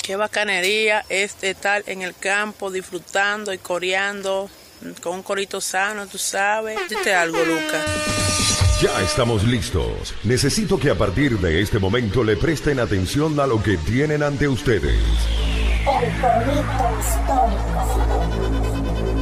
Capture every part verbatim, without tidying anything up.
Qué bacanería es estar en el campo disfrutando y coreando con un corito sano, tú sabes. Dite algo, Lucas. Ya estamos listos. Necesito que a partir de este momento le presten atención a lo que tienen ante ustedes. El corito histórico.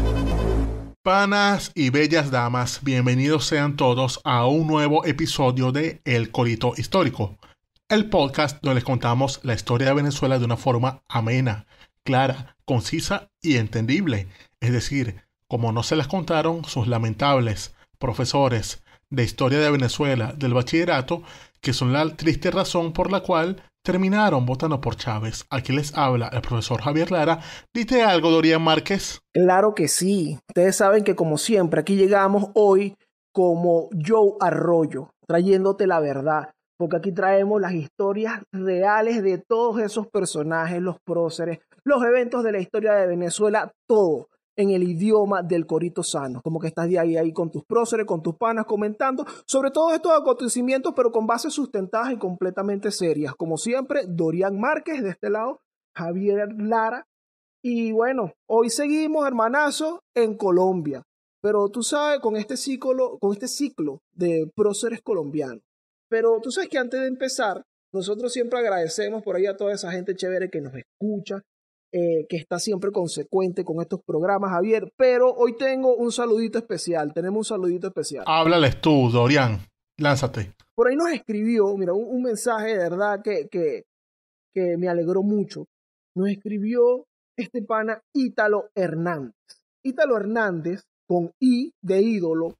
Panas y bellas damas, bienvenidos sean todos a un nuevo episodio de El Corito Histórico, el podcast donde les contamos la historia de Venezuela de una forma amena, clara, concisa y entendible. Es decir, como no se las contaron sus lamentables profesores de historia de Venezuela del bachillerato, que son la triste razón por la cual terminaron votando por Chávez. Aquí les habla el profesor Javier Lara. ¿Dite algo, Dorian Márquez? Claro que sí. Ustedes saben que como siempre aquí llegamos hoy como Joe Arroyo, trayéndote la verdad, porque aquí traemos las historias reales de todos esos personajes, los próceres, los eventos de la historia de Venezuela, todo en el idioma del corito sano, como que estás de ahí, ahí con tus próceres, con tus panas, comentando sobre todos estos acontecimientos, pero con bases sustentadas y completamente serias. Como siempre, Dorian Márquez de este lado, Javier Lara, y bueno, hoy seguimos, hermanazo, en Colombia, pero tú sabes, con este ciclo, con este ciclo de próceres colombianos. Pero tú sabes que antes de empezar, nosotros siempre agradecemos por ahí a toda esa gente chévere que nos escucha, Eh, que está siempre consecuente con estos programas, Javier, pero hoy tengo un saludito especial, tenemos un saludito especial. Háblales tú, Dorian, lánzate. Por ahí nos escribió, mira, un, un mensaje de verdad que, que, que me alegró mucho. Nos escribió este pana Ítalo Hernández. Ítalo Hernández, con I de ídolo,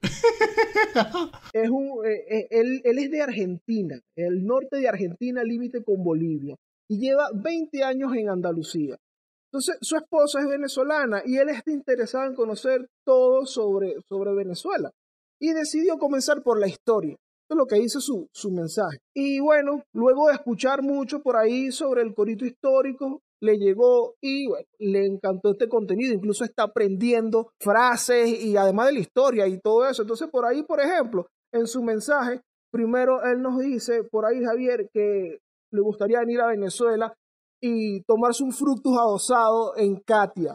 es un, eh, eh, él, él es de Argentina, el norte de Argentina, límite con Bolivia, y lleva veinte años en Andalucía. Entonces, su esposa es venezolana y él está interesado en conocer todo sobre, sobre Venezuela. Y decidió comenzar por la historia. Esto es lo que dice su, su mensaje. Y bueno, luego de escuchar mucho por ahí sobre el corito histórico, le llegó y bueno, le encantó este contenido. Incluso está aprendiendo frases y además de la historia y todo eso. Entonces, por ahí, por ejemplo, en su mensaje, primero él nos dice, por ahí, Javier, que le gustaría venir a Venezuela y tomarse un fructus adosado en Katia.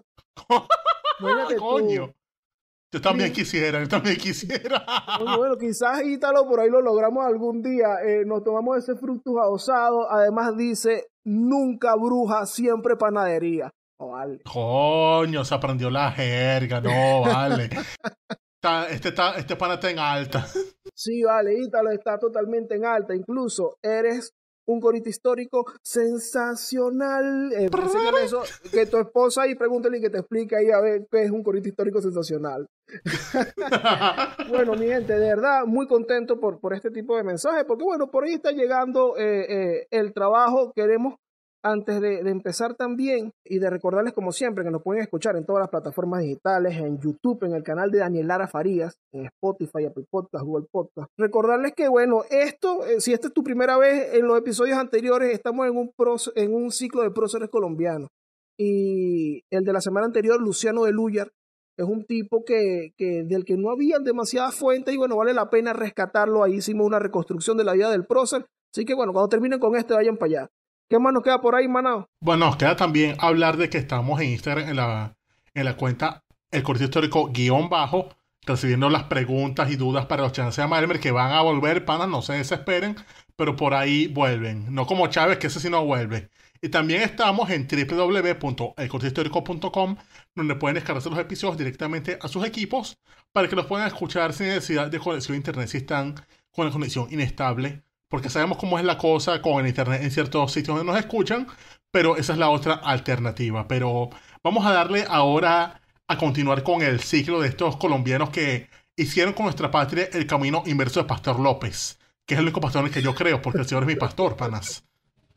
Coño. Tú. Yo también Sí. quisiera, yo también quisiera. Bueno, bueno, quizás Ítalo por ahí lo logramos algún día. Eh, nos tomamos ese fructus adosado. Además dice, nunca bruja, siempre panadería. Oh, vale. Coño, se aprendió la jerga, no, vale. Está- este, está, este pana está en alta. Sí, vale, Ítalo está totalmente en alta. Incluso eres un corito histórico sensacional. Eh, enséñale eso, que tu esposa y pregúntale y que te explique ahí a ver qué es un corito histórico sensacional. Bueno, mi gente, de verdad, muy contento por, por este tipo de mensajes, porque bueno, por ahí está llegando eh, eh, el trabajo. Queremos, antes de, de empezar también, y de recordarles como siempre que nos pueden escuchar en todas las plataformas digitales, en YouTube, en el canal de Daniel Lara Farías, en Spotify, Apple Podcast, Google Podcast. Recordarles que bueno, esto, eh, si esta es tu primera vez, en los episodios anteriores estamos en un, proce- en un ciclo de próceres colombianos. Y el de la semana anterior, Luciano de Lúyar, es un tipo que, que del que no habían demasiadas fuentes y bueno, vale la pena rescatarlo. Ahí hicimos una reconstrucción de la vida del prócer. Así que bueno, cuando terminen con este, vayan para allá. ¿Qué más nos queda por ahí, Manao? Bueno, nos queda también hablar de que estamos en Instagram en la, en la cuenta El Corito Histórico guión bajo, recibiendo las preguntas y dudas para los chances de Malmer que van a volver, panas, no se desesperen, pero por ahí vuelven. No como Chávez, que ese sí no vuelve. Y también estamos en w w w punto el corito histórico punto com, donde pueden descargarse los episodios directamente a sus equipos para que los puedan escuchar sin necesidad de conexión a internet si están con la conexión inestable. Porque sabemos cómo es la cosa con el internet en ciertos sitios donde nos escuchan, pero esa es la otra alternativa. Pero vamos a darle ahora a continuar con el ciclo de estos colombianos que hicieron con nuestra patria el camino inverso de Pastor López, que es el único pastor en el que yo creo, porque el Señor es mi pastor, panas.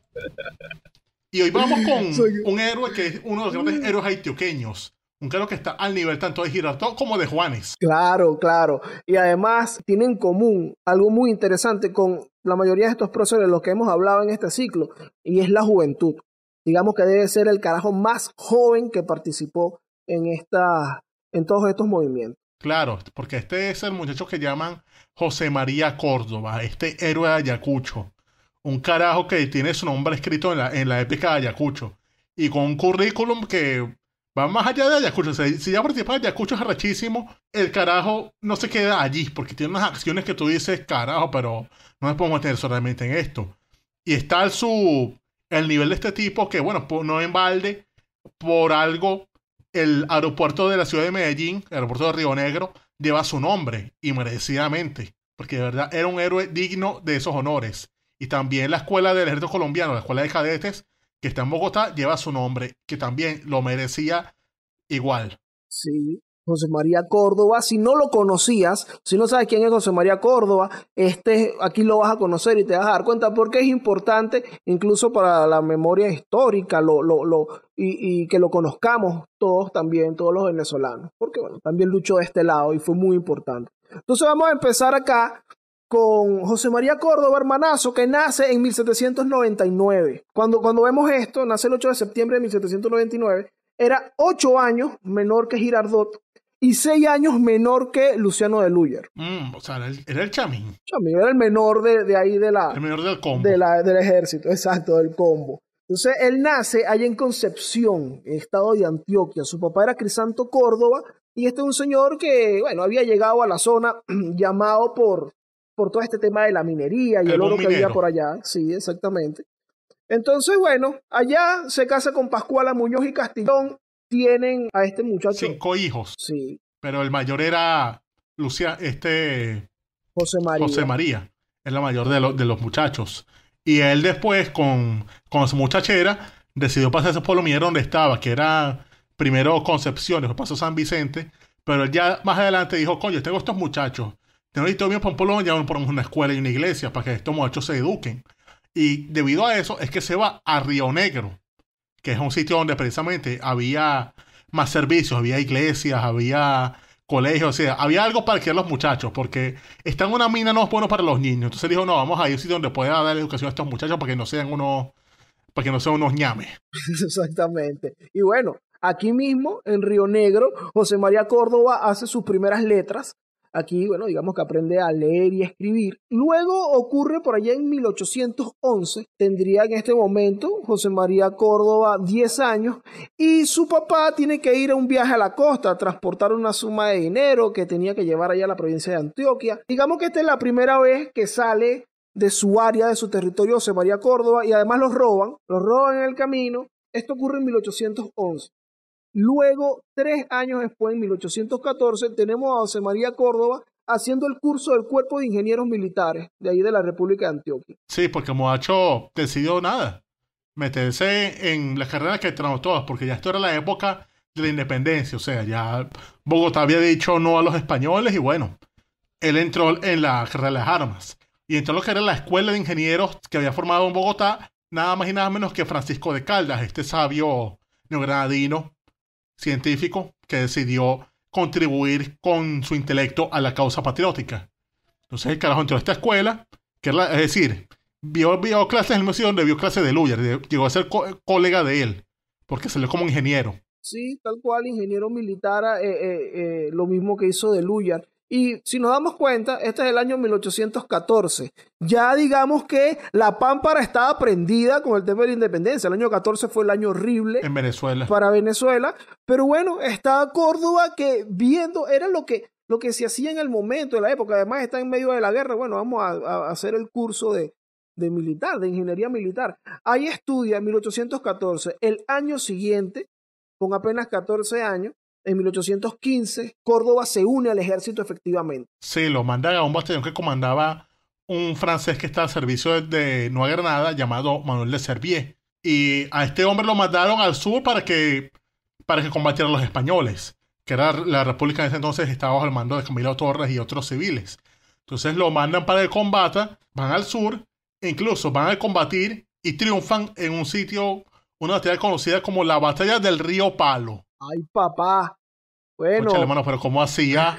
Y hoy vamos con Soy- un héroe que es uno de los grandes héroes haitioqueños. Un héroe que está al nivel tanto de Girardot como de Juanes. Claro, claro. Y además tiene en común algo muy interesante con la mayoría de estos próceres de los que hemos hablado en este ciclo, y es la juventud. Digamos que debe ser el carajo más joven que participó en, esta, en todos estos movimientos. Claro, porque este es el muchacho que llaman José María Córdoba, este héroe de Ayacucho. Un carajo que tiene su nombre escrito en la, en la épica de Ayacucho. y con un currículum que va más allá de Ayacucho. O sea, si ya participa de Ayacucho es arrechísimo, el carajo no se queda allí, porque tiene unas acciones que tú dices, carajo, pero no nos podemos meter solamente en esto. Y está el, su, el nivel de este tipo que, bueno, no en balde, por algo, el aeropuerto de la ciudad de Medellín, el aeropuerto de Río Negro, lleva su nombre, y merecidamente, porque de verdad era un héroe digno de esos honores. Y también la escuela del ejército colombiano, la escuela de cadetes, que está en Bogotá, lleva su nombre, que también lo merecía igual. Sí, José María Córdoba, si no lo conocías, si no sabes quién es José María Córdoba, este, aquí lo vas a conocer y te vas a dar cuenta porque es importante incluso para la memoria histórica lo, lo, lo, y, y que lo conozcamos todos también, todos los venezolanos, porque bueno, también luchó de este lado y fue muy importante. Entonces vamos a empezar acá con José María Córdoba, hermanazo, que nace en mil setecientos noventa y nueve. Cuando, cuando vemos esto, nace el ocho de septiembre de mil setecientos noventa y nueve, era ocho años menor que Girardot y seis años menor que Luciano de Luyer. Mm, o sea, era el, era el chamín. Chamín era el menor de, de ahí de la, el menor del combo. De la, del ejército, exacto, del combo. Entonces, él nace allá en Concepción, en el estado de Antioquia. Su papá era Crisanto Córdoba y este es un señor que, bueno, había llegado a la zona llamado por... por todo este tema de la minería y el, el oro que había por allá. Sí, exactamente. Entonces, bueno, allá se casa con Pascuala Muñoz y Castillón. Tienen a este muchacho. Cinco hijos. Sí. Pero el mayor era Lucia, este... José María. José María. Es la mayor de, lo, de los muchachos. Y él después, con, con su muchachera, decidió pasarse por lo minero donde estaba, que era primero Concepción, después pasó San Vicente. Pero él ya más adelante dijo, coño, tengo estos muchachos. Tengo que ir para un pueblo donde por una escuela y una iglesia para que estos muchachos se eduquen. Y debido a eso es que se va a Río Negro, que es un sitio donde precisamente había más servicios, había iglesias, había colegios, o sea, había algo para criar a los muchachos, porque estar en una mina no es bueno para los niños. Entonces dijo, no, vamos a ir a un sitio donde pueda dar educación a estos muchachos para que no sean unos, para que no sean unos ñames. Exactamente. Y bueno, aquí mismo, en Río Negro, José María Córdoba hace sus primeras letras. Aquí, bueno, digamos que aprende a leer y escribir. Luego ocurre por allá en mil ochocientos once, tendría en este momento José María Córdoba diez años y su papá tiene que ir a un viaje a la costa, a transportar una suma de dinero que tenía que llevar allá a la provincia de Antioquia. Digamos que esta es la primera vez que sale de su área, de su territorio José María Córdoba y además los roban, los roban en el camino. Esto ocurre en mil ochocientos once. Luego, tres años después, en mil ochocientos catorce, tenemos a José María Córdoba haciendo el curso del Cuerpo de Ingenieros Militares de ahí de la República de Antioquia. Sí, porque Moacho decidió nada, meterse en las carreras que trajo todas, porque ya esto era la época de la independencia, o sea, ya Bogotá había dicho no a los españoles y bueno, él entró en la carrera de las armas y entró en lo que era la Escuela de Ingenieros que había formado en Bogotá, nada más y nada menos que Francisco de Caldas, este sabio neogranadino científico que decidió contribuir con su intelecto a la causa patriótica. Entonces el carajo entró a esta escuela, que era, es decir, vio, vio clases en el museo donde vio clases de Luyer, llegó a ser co colega de él, porque salió como ingeniero. Sí, tal cual, ingeniero militar, eh, eh, eh, lo mismo que hizo de Luyer. Y si nos damos cuenta, este es el año mil ochocientos catorce. Ya digamos que la pámpara estaba prendida con el tema de la independencia. El año catorce fue el año horrible en Venezuela. Para Venezuela. Pero bueno, estaba Córdoba que viendo, era lo que, lo que se hacía en el momento de la época. Además está en medio de la guerra. Bueno, vamos a, a hacer el curso de, de militar, de ingeniería militar. Ahí estudia en mil ochocientos catorce. El año siguiente, con apenas catorce años, en mil ochocientos quince, Córdoba se une al ejército efectivamente. Sí, lo mandan a un batallón que comandaba un francés que está al servicio de, de Nueva Granada llamado Manuel de Servier. Y a este hombre lo mandaron al sur para que, para que combatiera a los españoles, que era la república en ese entonces, estaba bajo el mando de Camilo Torres y otros civiles. Entonces lo mandan para el combate, van al sur, e incluso van a combatir y triunfan en un sitio, una batalla conocida como la Batalla del Río Palo. Ay, papá. Bueno. Escúchale, hermano, pero ¿cómo hacía?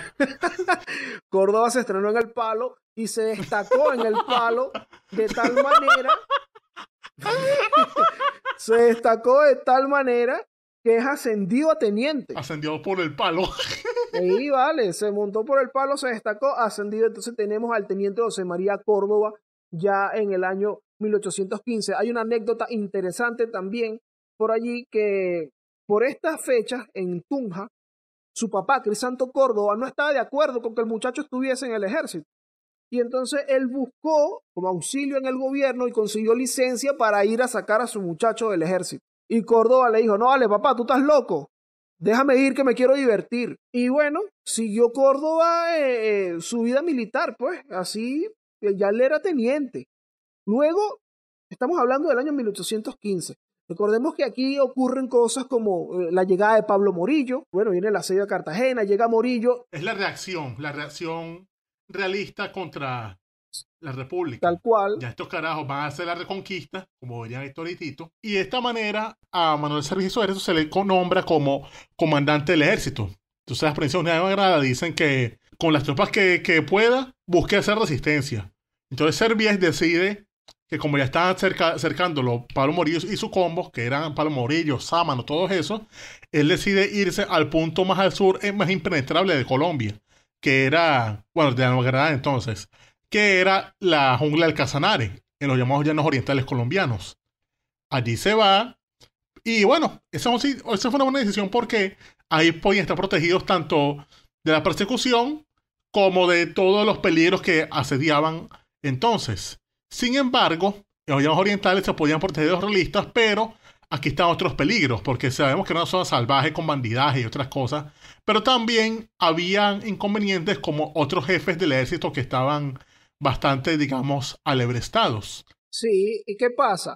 Córdoba se estrenó en el Palo y se destacó en el Palo de tal manera se destacó de tal manera que es ascendido a teniente. Ascendido por el Palo. Sí, vale, se montó por el Palo, se destacó, ascendido. Entonces tenemos al teniente José María Córdoba ya en el año mil ochocientos quince. Hay una anécdota interesante también por allí que por estas fechas en Tunja, su papá, Crisanto Córdoba, no estaba de acuerdo con que el muchacho estuviese en el ejército. Y entonces él buscó como auxilio en el gobierno y consiguió licencia para ir a sacar a su muchacho del ejército. Y Córdoba le dijo, no, vale, papá, tú estás loco. Déjame ir que me quiero divertir. Y bueno, siguió Córdoba eh, eh, su vida militar, pues, así, ya él era teniente. Luego, estamos hablando del año mil ochocientos quince. Recordemos que aquí ocurren cosas como eh, la llegada de Pablo Morillo. Bueno, viene el asedio de Cartagena, llega Morillo. Es la reacción, la reacción realista contra la República. Tal cual. Ya estos carajos van a hacer la reconquista, como verían Héctor y Tito. Y de esta manera, a Manuel Servicio Aéreo se le nombra como comandante del ejército. Entonces las provincias unidas de Granada dicen que con las tropas que, que pueda, busque hacer resistencia. Entonces Servies decide que como ya estaban cerca, cercándolo Pablo Morillo y su combo, que eran Pablo Morillo, Sámano, todos esos, él decide irse al punto más al sur, más impenetrable de Colombia, que era, bueno, de la Nueva Granada entonces, que era la jungla del Casanare, en los llamados llanos orientales colombianos. Allí se va, y bueno, esa, esa fue una buena decisión porque ahí podían estar protegidos tanto de la persecución como de todos los peligros que asediaban entonces. Sin embargo, en los llanos orientales se podían proteger de los realistas, pero aquí están otros peligros, porque sabemos que era una zona salvaje con bandidaje y otras cosas, pero también habían inconvenientes como otros jefes del ejército que estaban bastante, digamos, alebrestados. Sí, ¿y qué pasa?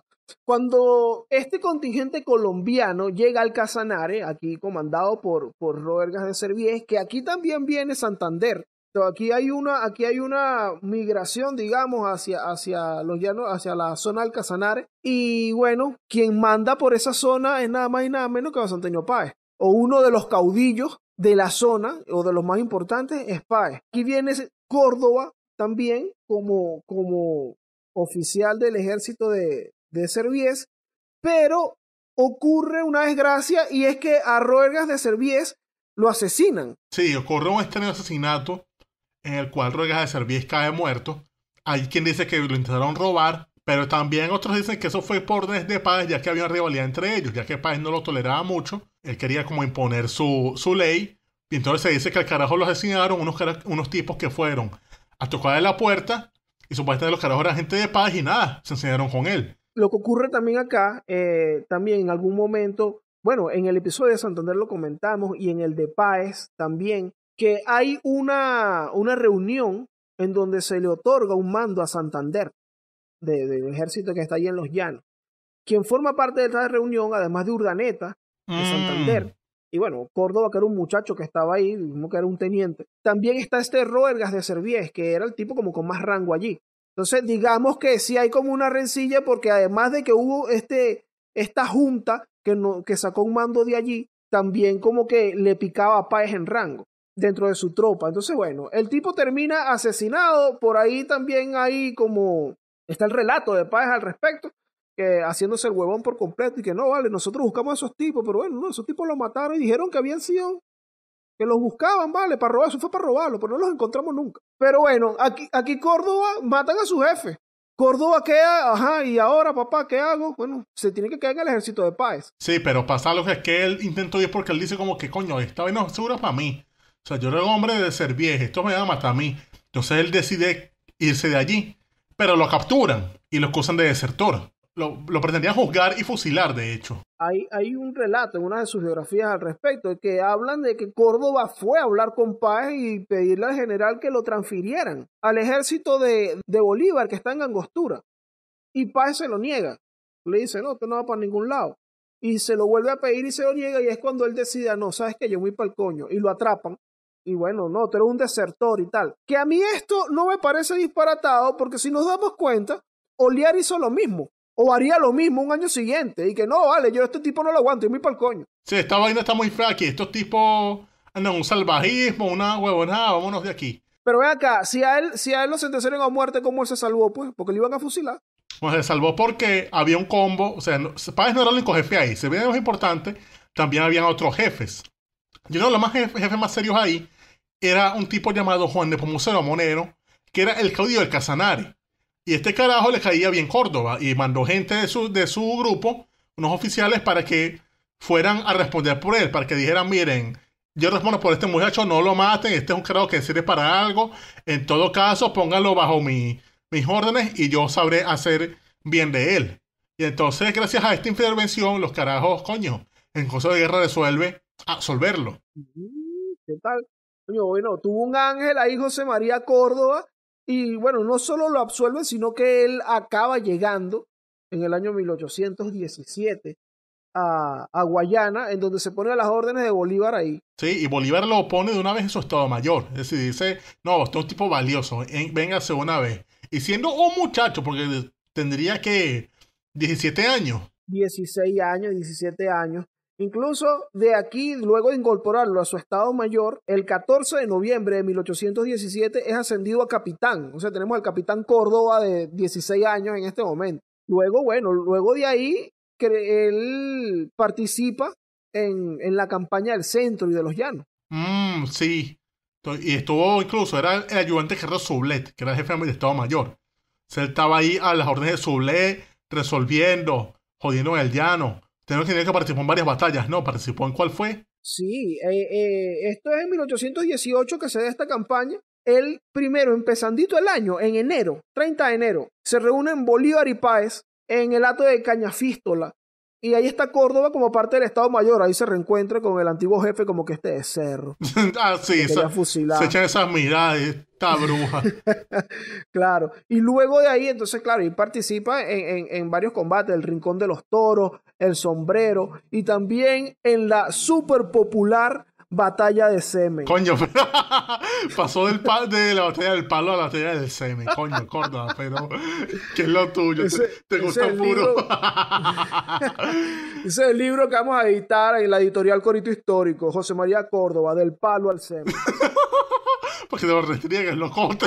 Cuando este contingente colombiano llega al Casanare, aquí comandado por, por Robert Gas de Servies, que aquí también viene Santander. Entonces, aquí hay una, aquí hay una migración, digamos, hacia, hacia los llanos, hacia la zona del Casanare. Y bueno, quien manda por esa zona es nada más y nada menos que José Antonio Páez, o uno de los caudillos de la zona, o de los más importantes, es Páez. Aquí viene Córdoba también como, como oficial del ejército de, de Servies, pero ocurre una desgracia y es que a Roergas de Servies lo asesinan. Sí, ocurre un extraño asesinato en el cual Roergas de Servies cae muerto. Hay quien dice que lo intentaron robar, pero también otros dicen que eso fue por órdenes de Páez, ya que había una rivalidad entre ellos, ya que Páez no lo toleraba mucho. Él quería como imponer su, su ley, y entonces se dice que al carajo lo asesinaron unos, unos tipos que fueron a tocarle la puerta, y supuestamente los carajos eran gente de Páez y nada, se enseñaron con él. Lo que ocurre también acá, eh, también en algún momento, bueno, en el episodio de Santander lo comentamos, y en el de Páez también, que hay una, una reunión en donde se le otorga un mando a Santander, de, del ejército que está allí en los llanos. Quien forma parte de esta reunión, además de Urdaneta, de Mm. Santander, y bueno, Córdoba, que era un muchacho que estaba ahí, como que era un teniente. También está este Roergas de Servies, que era el tipo como con más rango allí. Entonces, digamos que sí hay como una rencilla, porque además de que hubo este, esta junta que, no, que sacó un mando de allí, también como que le picaba a Páez en rango dentro de su tropa. Entonces, bueno, el tipo termina asesinado. Por ahí también hay como, está el relato de Páez al respecto, que haciéndose el huevón por completo y que no, vale, nosotros buscamos a esos tipos, pero bueno, no, esos tipos los mataron y dijeron que habían sido, que los buscaban, vale, para robar, eso fue para robarlo, pero no los encontramos nunca. Pero bueno, aquí, aquí Córdoba matan a su jefe. Córdoba queda, ajá, y ahora, papá, ¿qué hago? Bueno, se tiene que quedar en el ejército de Páez. Sí, pero pasa lo que es que él intentó ir porque él dice como que, coño, esta vaina es segura para mí. O sea, yo era un hombre de Servies, esto me va a matar a mí. Entonces él decide irse de allí, pero lo capturan y lo acusan de desertor. Lo, lo pretendían juzgar y fusilar, de hecho. Hay, hay un relato en una de sus biografías al respecto, que hablan de que Córdoba fue a hablar con Páez y pedirle al general que lo transfirieran al ejército de, de Bolívar, que está en Angostura. Y Páez se lo niega. Le dice, no, tú no vas para ningún lado. Y se lo vuelve a pedir y se lo niega, y es cuando él decide, no, sabes que yo voy para el coño. Y lo atrapan. Y bueno, no, tú eres un desertor y tal. Que a mí esto no me parece disparatado, porque si nos damos cuenta, Oliar hizo lo mismo. O haría lo mismo un año siguiente. Y que no, vale, yo a este tipo no lo aguanto, yo voy para el coño. Sí, esta vaina está muy fea aquí. Estos tipos andan un salvajismo, una huevonada, vámonos de aquí. Pero ven acá, si a él, si a él lo sentenciaron a muerte, ¿cómo él se salvó? Pues, porque le iban a fusilar. Pues se salvó porque había un combo. O sea, no, Páez no era el único jefe ahí. Se veía más importante, también habían otros jefes. Yo no, los más jefes, jefes más serios ahí era un tipo llamado Juan de Pomuceno Monero, que era el caudillo del Casanare. Y este carajo le caía bien Córdoba y mandó gente de su, de su grupo unos oficiales para que fueran a responder por él, para que dijeran, miren, yo respondo por este muchacho, no lo maten, este es un cargo que sirve para algo, en todo caso, pónganlo bajo mi, mis órdenes y yo sabré hacer bien de él. Y entonces, gracias a esta intervención, los carajos, coño, en caso de guerra resuelve absolverlo. ¿Qué tal? Coño, bueno, tuvo un ángel ahí, José María Córdoba, y bueno, no solo lo absuelve, sino que él acaba llegando en el año mil ochocientos diecisiete a, a Guayana, en donde se pone a las órdenes de Bolívar ahí. Sí, y Bolívar lo pone de una vez en su estado mayor. Es decir, dice, no, usted es un tipo valioso, en, véngase una vez. Y siendo un muchacho, porque tendría que diecisiete años. dieciséis años, diecisiete años. Incluso de aquí, luego de incorporarlo a su estado mayor, el catorce de noviembre de mil ochocientos diecisiete es ascendido a capitán. O sea, tenemos al capitán Córdoba de dieciséis años en este momento. Luego, bueno, luego de ahí, que él participa en, en la campaña del centro y de los llanos. Mm, sí. Y estuvo incluso, era el ayudante Gerardo Sublet, que era el jefe de Estado Mayor. O sea, él estaba ahí a las órdenes de Sublet, resolviendo, jodiendo en el llano. Tenemos que que participó en varias batallas, ¿no? ¿Participó en cuál fue? Sí, eh, eh, esto es en mil ochocientos dieciocho que se da esta campaña. Él primero, empezandito el año, en enero, treinta de enero, se reúnen Bolívar y Páez en el hato de Cañafístola. Y ahí está Córdoba como parte del Estado Mayor. Ahí se reencuentra con el antiguo jefe como que este de cerro. Ah, sí, esa, se echan esas miradas, esta bruja. Claro. Y luego de ahí, entonces, claro, y participa en, en, en varios combates. El Rincón de los Toros, el Sombrero y también en la súper popular Batalla de Semen. Coño, pasó del pa de la batalla del palo a la batalla del semen. Coño, Córdoba, pero ¿qué es lo tuyo? Ese, ¿Te, te gusta puro? Libro, ese es el libro que vamos a editar en la editorial Corito Histórico. José María Córdoba, del palo al semen. Porque te lo restriegues, locote.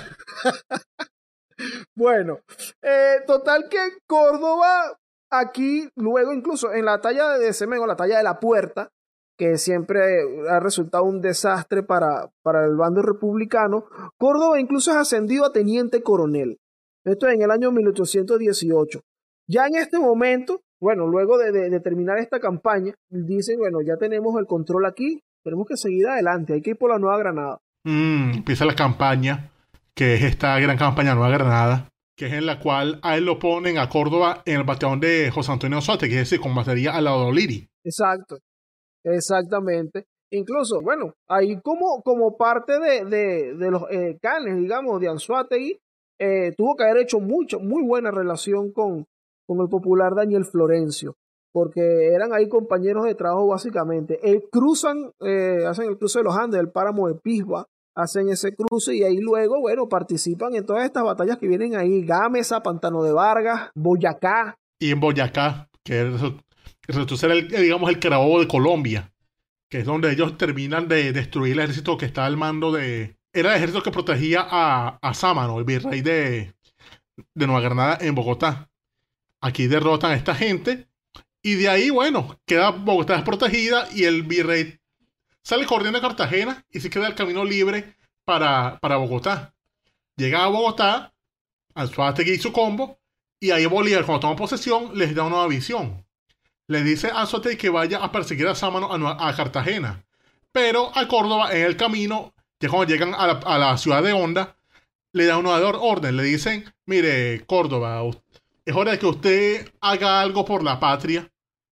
Bueno, eh, total que Córdoba aquí, luego incluso en la talla de semen o la talla de la puerta, que siempre ha resultado un desastre para, para el bando republicano, Córdoba incluso es ascendido a teniente coronel. Esto es en el año mil ochocientos dieciocho. Ya en este momento, bueno, luego de, de, de terminar esta campaña, dicen, bueno, ya tenemos el control aquí, tenemos que seguir adelante, hay que ir por la Nueva Granada. Mm, empieza la campaña, que es esta gran campaña Nueva Granada, que es en la cual a él lo ponen a Córdoba en el batallón de José Antonio Sote, que es decir, combatiría al lado de Liri. Exacto. Exactamente. Incluso, bueno, ahí como, como parte de, de, de los eh, canes, digamos, de Anzoátegui, eh, tuvo que haber hecho mucho, muy buena relación con, con el popular Daniel Florencio, porque eran ahí compañeros de trabajo básicamente. Eh, cruzan, eh, hacen el cruce de los Andes, el páramo de Pisba, hacen ese cruce y ahí luego, bueno, participan en todas estas batallas que vienen ahí, Gámeza, Pantano de Vargas, Boyacá. Y en Boyacá, que es... Entonces era el, digamos, el Carabobo de Colombia, que es donde ellos terminan de destruir el ejército que está al mando de... Era el ejército que protegía a, a Sámano, el virrey de, de Nueva Granada en Bogotá. Aquí derrotan a esta gente y de ahí, bueno, queda Bogotá desprotegida y el virrey sale corriendo a Cartagena y se queda el camino libre para, para Bogotá. Llega a Bogotá, Anzoátegui y su combo, y ahí Bolívar, cuando toma posesión, les da una nueva visión. Le dice a Anzoátegui que vaya a perseguir a Sámano a, a Cartagena. Pero a Córdoba, en el camino, que cuando llegan a la, a la ciudad de Honda, le da una orden. Le dicen, mire, Córdoba, es hora de que usted haga algo por la patria.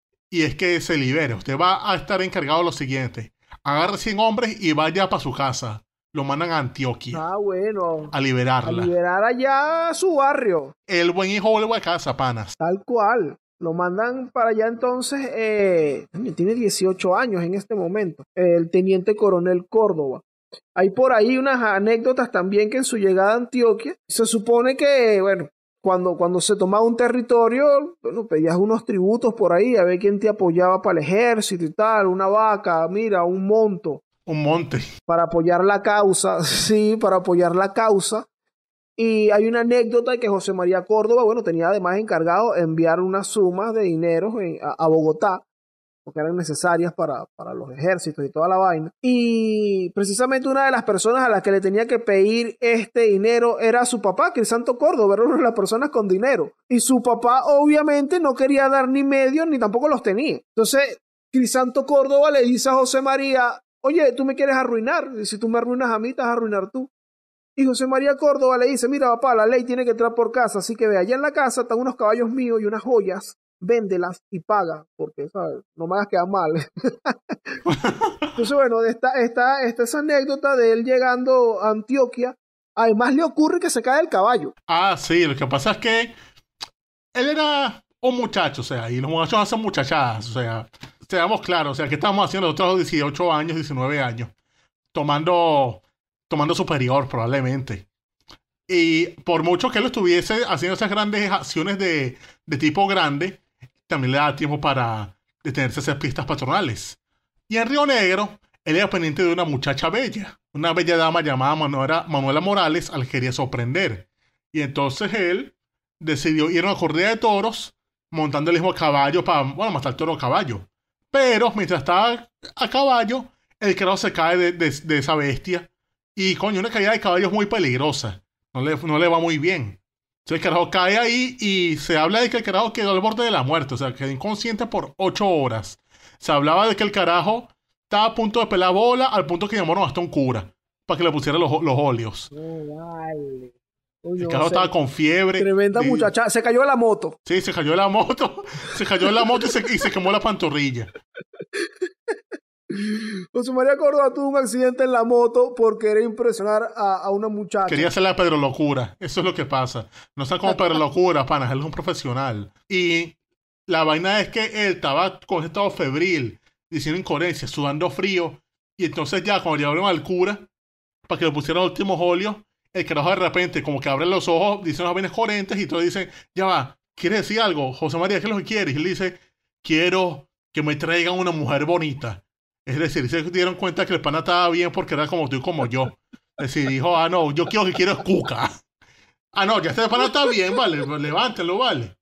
Y es que se libere. Usted va a estar encargado de lo siguiente. Agarre cien hombres y vaya para su casa. Lo mandan a Antioquia. Ah, bueno. A liberarla. A liberar allá su barrio. El buen hijo vuelve a casa, panas. Tal cual. Lo mandan para allá entonces, eh, tiene dieciocho años en este momento, el teniente coronel Córdoba. Hay por ahí unas anécdotas también que en su llegada a Antioquia, se supone que, bueno, cuando, cuando se tomaba un territorio, bueno, pedías unos tributos por ahí, a ver quién te apoyaba para el ejército y tal, una vaca, mira, un monto. Un monte. Para apoyar la causa, sí, para apoyar la causa. Y hay una anécdota que José María Córdoba, bueno, tenía además encargado enviar unas sumas de dinero en, a, a Bogotá, porque eran necesarias para, para los ejércitos y toda la vaina. Y precisamente una de las personas a las que le tenía que pedir este dinero era su papá, Crisanto Córdoba, era una de las personas con dinero. Y su papá obviamente no quería dar ni medios ni tampoco los tenía. Entonces Crisanto Córdoba le dice a José María, oye, tú me quieres arruinar, y si tú me arruinas a mí, te vas a arruinar tú. Y José María Córdoba le dice, mira papá, la ley tiene que entrar por casa, así que ve, allá en la casa están unos caballos míos y unas joyas, véndelas y paga, porque ¿sabes? No me hagas quedar mal. Entonces bueno, está, está, está esa anécdota de él llegando a Antioquia. Además le ocurre que se cae el caballo. Ah, sí, lo que pasa es que él era un muchacho, o sea, y los muchachos hacen muchachadas, o sea, seamos claros, o sea, ¿qué estamos haciendo nosotros a los dieciocho años, diecinueve años? Tomando, tomando superior, probablemente. Y por mucho que él estuviese haciendo esas grandes acciones de, de tipo grande, también le da tiempo para detenerse a hacer fiestas patronales. Y en Río Negro, él era pendiente de una muchacha bella, una bella dama llamada Manuela, Manuela Morales, al que quería sorprender. Y entonces él decidió ir a una corrida de toros, montando el mismo caballo para, bueno, matar el toro a caballo. Pero mientras estaba a caballo, el carajo se cae de, de, de esa bestia. Y coño, una caída de caballo es muy peligrosa. No le, no le va muy bien. Entonces el carajo cae ahí y se habla de que el carajo quedó al borde de la muerte. O sea, quedó inconsciente por ocho horas. Se hablaba de que el carajo estaba a punto de pelar bola al punto que llamaron hasta un cura para que le pusiera los, los óleos. Oh, vale. El carajo estaba con fiebre. Tremenda y, muchacha. Se cayó de la moto. Sí, se cayó de la moto. Se cayó de la moto y se, y se quemó la pantorrilla. José María Córdoba tuvo un accidente en la moto por querer impresionar a, a una muchacha. Quería hacer la Pedro Locura. Eso es lo que pasa. No está como Pedro Locura, pana. Él es un profesional. Y la vaina es que él estaba con estado febril, diciendo incoherencias, sudando frío. Y entonces ya cuando llevaron al cura para que le pusieran los últimos óleos, el carajo de repente como que abre los ojos, dice unas vainas coherentes y todos dicen, ya va, ¿quieres decir algo? José María, ¿qué es lo que quieres? Y él dice, quiero que me traigan una mujer bonita. Es decir, se dieron cuenta que el pana estaba bien porque era como tú y como yo. Es decir, dijo, ah, no, yo quiero que quiero es cuca. Ah, no, ya este pana está bien, vale, levántelo, vale.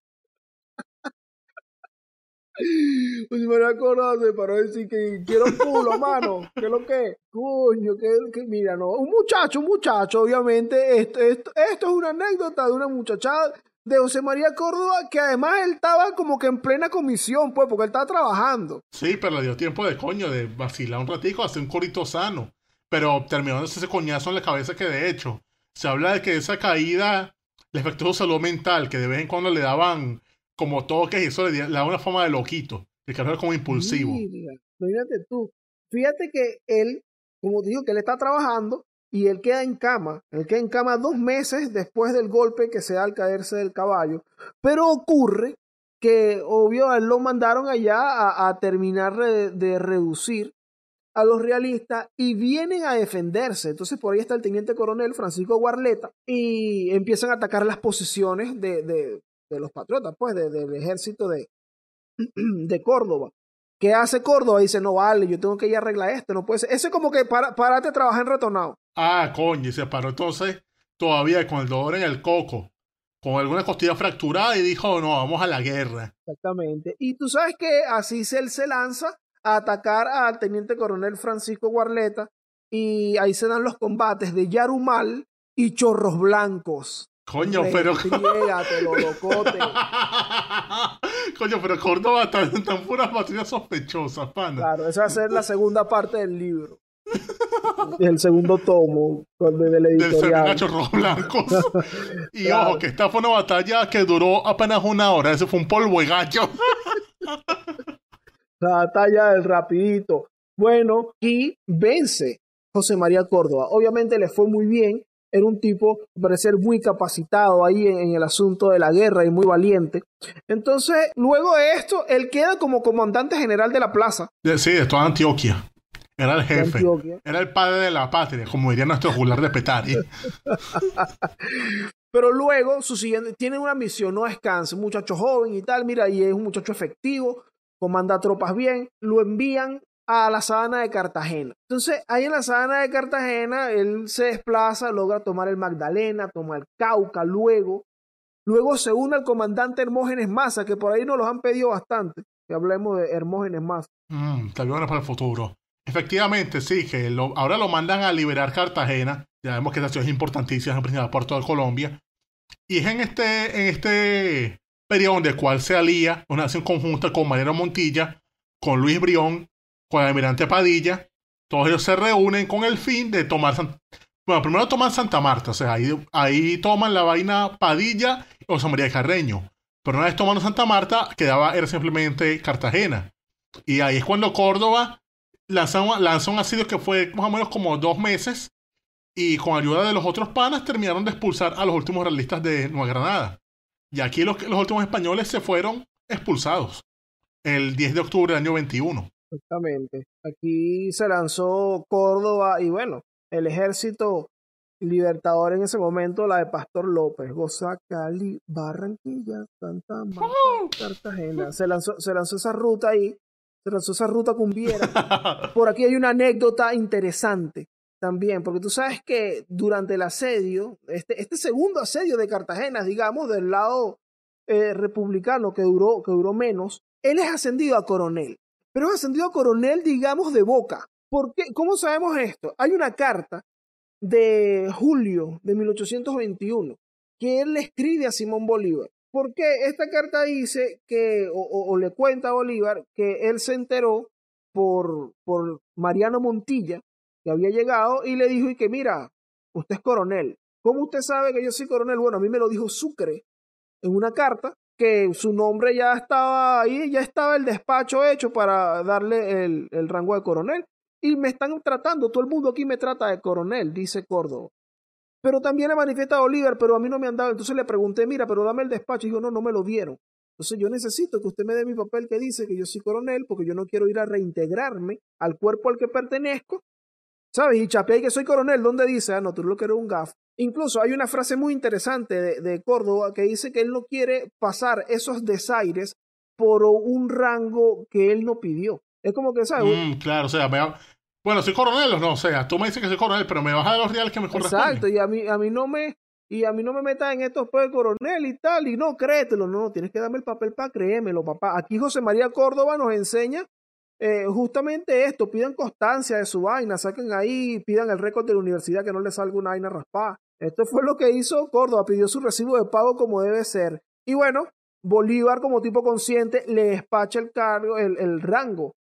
Pues me acordaste para decir que quiero un culo, mano. ¿Qué es lo que? Coño, que, que mira, no. Un muchacho, un muchacho, obviamente. Esto, esto, esto es una anécdota de una muchachada de José María Córdoba, que además él estaba como que en plena comisión, pues, porque él estaba trabajando. Sí, pero le dio tiempo de coño, de vacilar un ratico, hacer un corito sano. Pero terminó ese coñazo en la cabeza que de hecho, se habla de que esa caída le afectó su salud mental, que de vez en cuando le daban como toques y eso le, le daba una forma de loquito. El carajo era como impulsivo. Mira, fíjate tú. Fíjate que él, como te digo, que él está trabajando y él queda en cama. Él queda en cama dos meses después del golpe que se da al caerse del caballo. Pero ocurre que, obvio, a él lo mandaron allá a, a terminar de, de reducir a los realistas y vienen a defenderse. Entonces por ahí está el teniente coronel Francisco Guarleta y empiezan a atacar las posiciones de, de, de los patriotas, pues, de, del ejército de, de Córdoba. ¿Qué hace Córdoba? Dice, no vale, yo tengo que ir a arreglar esto, no puede ser. Ese es como que para, párate a trabajar en retornado. Ah, coño, y se paró entonces todavía con el dolor en el coco, con alguna costilla fracturada y dijo, no, vamos a la guerra. Exactamente. Y tú sabes que así se, él se lanza a atacar al teniente coronel Francisco Guarleta y ahí se dan los combates de Yarumal y Chorros Blancos. Coño, pero... Friégate, locote. Coño, pero Córdoba están tan puras batallas sospechosas, pana. Claro, esa va a ser la segunda parte del libro. El segundo tomo de la editorial. Del Chorros Blancos. Y claro. Ojo, que esta fue una batalla que duró apenas una hora. Ese fue un polvo de gallo. La batalla del rapidito. Bueno, y vence José María Córdoba. Obviamente le fue muy bien. Era un tipo, parecer muy capacitado ahí en, en el asunto de la guerra y muy valiente. Entonces, luego de esto, él queda como comandante general de la plaza. Sí, de toda Antioquia. Era el jefe. Era el padre de la patria, como diría nuestro juglar de Petari. Pero luego, su siguiente, tiene una misión, no descansa. Un muchacho joven y tal, mira, y es un muchacho efectivo, comanda tropas bien, lo envían a la sabana de Cartagena. Entonces, ahí en la sabana de Cartagena, él se desplaza, logra tomar el Magdalena, toma el Cauca, luego, luego se une al comandante Hermógenes Maza, que por ahí nos los han pedido bastante. que hablemos de Hermógenes Massa. Mm, está bueno para el futuro. Efectivamente, sí, que lo, ahora lo mandan a liberar Cartagena. Ya vemos que esa ciudad es importantísima, es el principal puerto de Colombia. Y es en este, en este periodo en el cual se alía una acción conjunta con Mariano Montilla, con Luis Brión, con el almirante Padilla. Todos ellos se reúnen con el fin de tomar... San... Bueno, primero toman Santa Marta, o sea, ahí, ahí toman la vaina Padilla y José María Carreño. Pero una vez tomando Santa Marta, quedaba, era simplemente Cartagena. Y ahí es cuando Córdoba lanzó, lanzó un asedio que fue más o menos como dos meses. Y con ayuda de los otros panas terminaron de expulsar a los últimos realistas de Nueva Granada. Y aquí los, los últimos españoles se fueron expulsados el diez de octubre del año veintiuno. Exactamente. Aquí se lanzó Córdoba y bueno, el ejército libertador en ese momento, la de Pastor López, Goza, Cali, Barranquilla, Santa Marta, Cartagena. Se lanzó, se lanzó esa ruta ahí, se lanzó esa ruta cumbiera. Por aquí hay una anécdota interesante también, porque tú sabes que durante el asedio, este, este segundo asedio de Cartagena, digamos, del lado eh, republicano, que duró, que duró menos, él es ascendido a coronel, pero es ascendido a coronel, digamos, de boca. ¿Por qué? ¿Cómo sabemos esto? Hay una carta de julio de mil ochocientos veintiuno que él le escribe a Simón Bolívar, porque esta carta dice que, o, o, o le cuenta a Bolívar, que él se enteró por, por Mariano Montilla, que había llegado, y le dijo, y que mira, usted es coronel. ¿Cómo usted sabe que yo soy coronel? Bueno, a mí me lo dijo Sucre en una carta, que su nombre ya estaba ahí, ya estaba el despacho hecho para darle el, el rango de coronel. Y me están tratando, todo el mundo aquí me trata de coronel, dice Córdoba. Pero también le manifiesta a Bolívar, pero a mí no me han dado. Entonces le pregunté, mira, pero dame el despacho. Y dijo, no, no me lo dieron. Entonces yo necesito que usted me dé mi papel que dice que yo soy coronel, porque yo no quiero ir a reintegrarme al cuerpo al que pertenezco, ¿sabes? Y chapeé que soy coronel, ¿dónde dice? Ah, no, tú lo que eres un gaf. Incluso hay una frase muy interesante de, de Córdoba que dice que él no quiere pasar esos desaires por un rango que él no pidió. Es como que, ¿sabes? Mm, claro, o sea, me va... bueno, soy coronel o no, o sea, tú me dices que soy coronel, pero me bajas de los reales que me corresponden. Exacto, y a mí, a mí no me, y a mí no me metas en estos pues coronel y tal, y no, créetelo, no, tienes que darme el papel para creérmelo, papá. Aquí José María Córdoba nos enseña eh, justamente esto, pidan constancia de su vaina, saquen ahí, pidan el récord de la universidad que no le salga una vaina raspada. Esto fue lo que hizo Córdoba, pidió su recibo de pago como debe ser. Y bueno, Bolívar como tipo consciente le despacha el cargo, el, el rango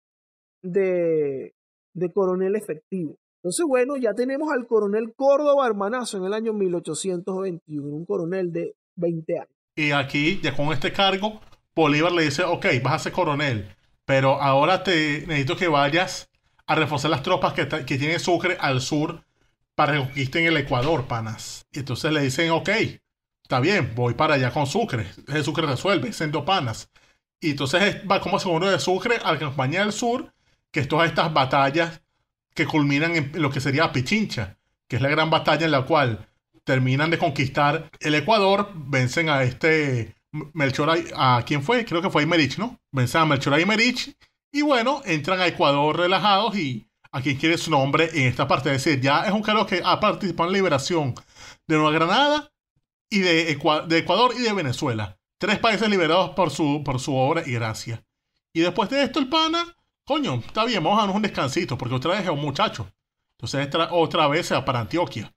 de, de coronel efectivo. Entonces, bueno, ya tenemos al coronel Córdoba Hermanazo en el año mil ochocientos veintiuno, un coronel de veinte años. Y aquí, ya con este cargo, Bolívar le dice, ok, vas a ser coronel, pero ahora te necesito que vayas a reforzar las tropas que, que tiene Sucre al sur para que conquisten el Ecuador, panas. Y entonces le dicen, ok, está bien, voy para allá con Sucre. El Sucre resuelve, siendo panas. Y entonces va como segundo de Sucre a la campaña del sur, que es todas estas batallas que culminan en lo que sería Pichincha, que es la gran batalla en la cual terminan de conquistar el Ecuador, vencen a este Melchor, a quién fue, creo que fue Aymerich, ¿no? Vencen a Melchor Aymerich y bueno, entran a Ecuador relajados y a quien quiere su nombre en esta parte, es decir, ya es un cargo que ha participado en la liberación de Nueva Granada y de, Ecu de Ecuador y de Venezuela, tres países liberados por su, por su obra y gracia. Y después de esto el pana, coño, está bien, vamos a darnos un descansito, porque otra vez es un muchacho. Entonces otra vez se va para Antioquia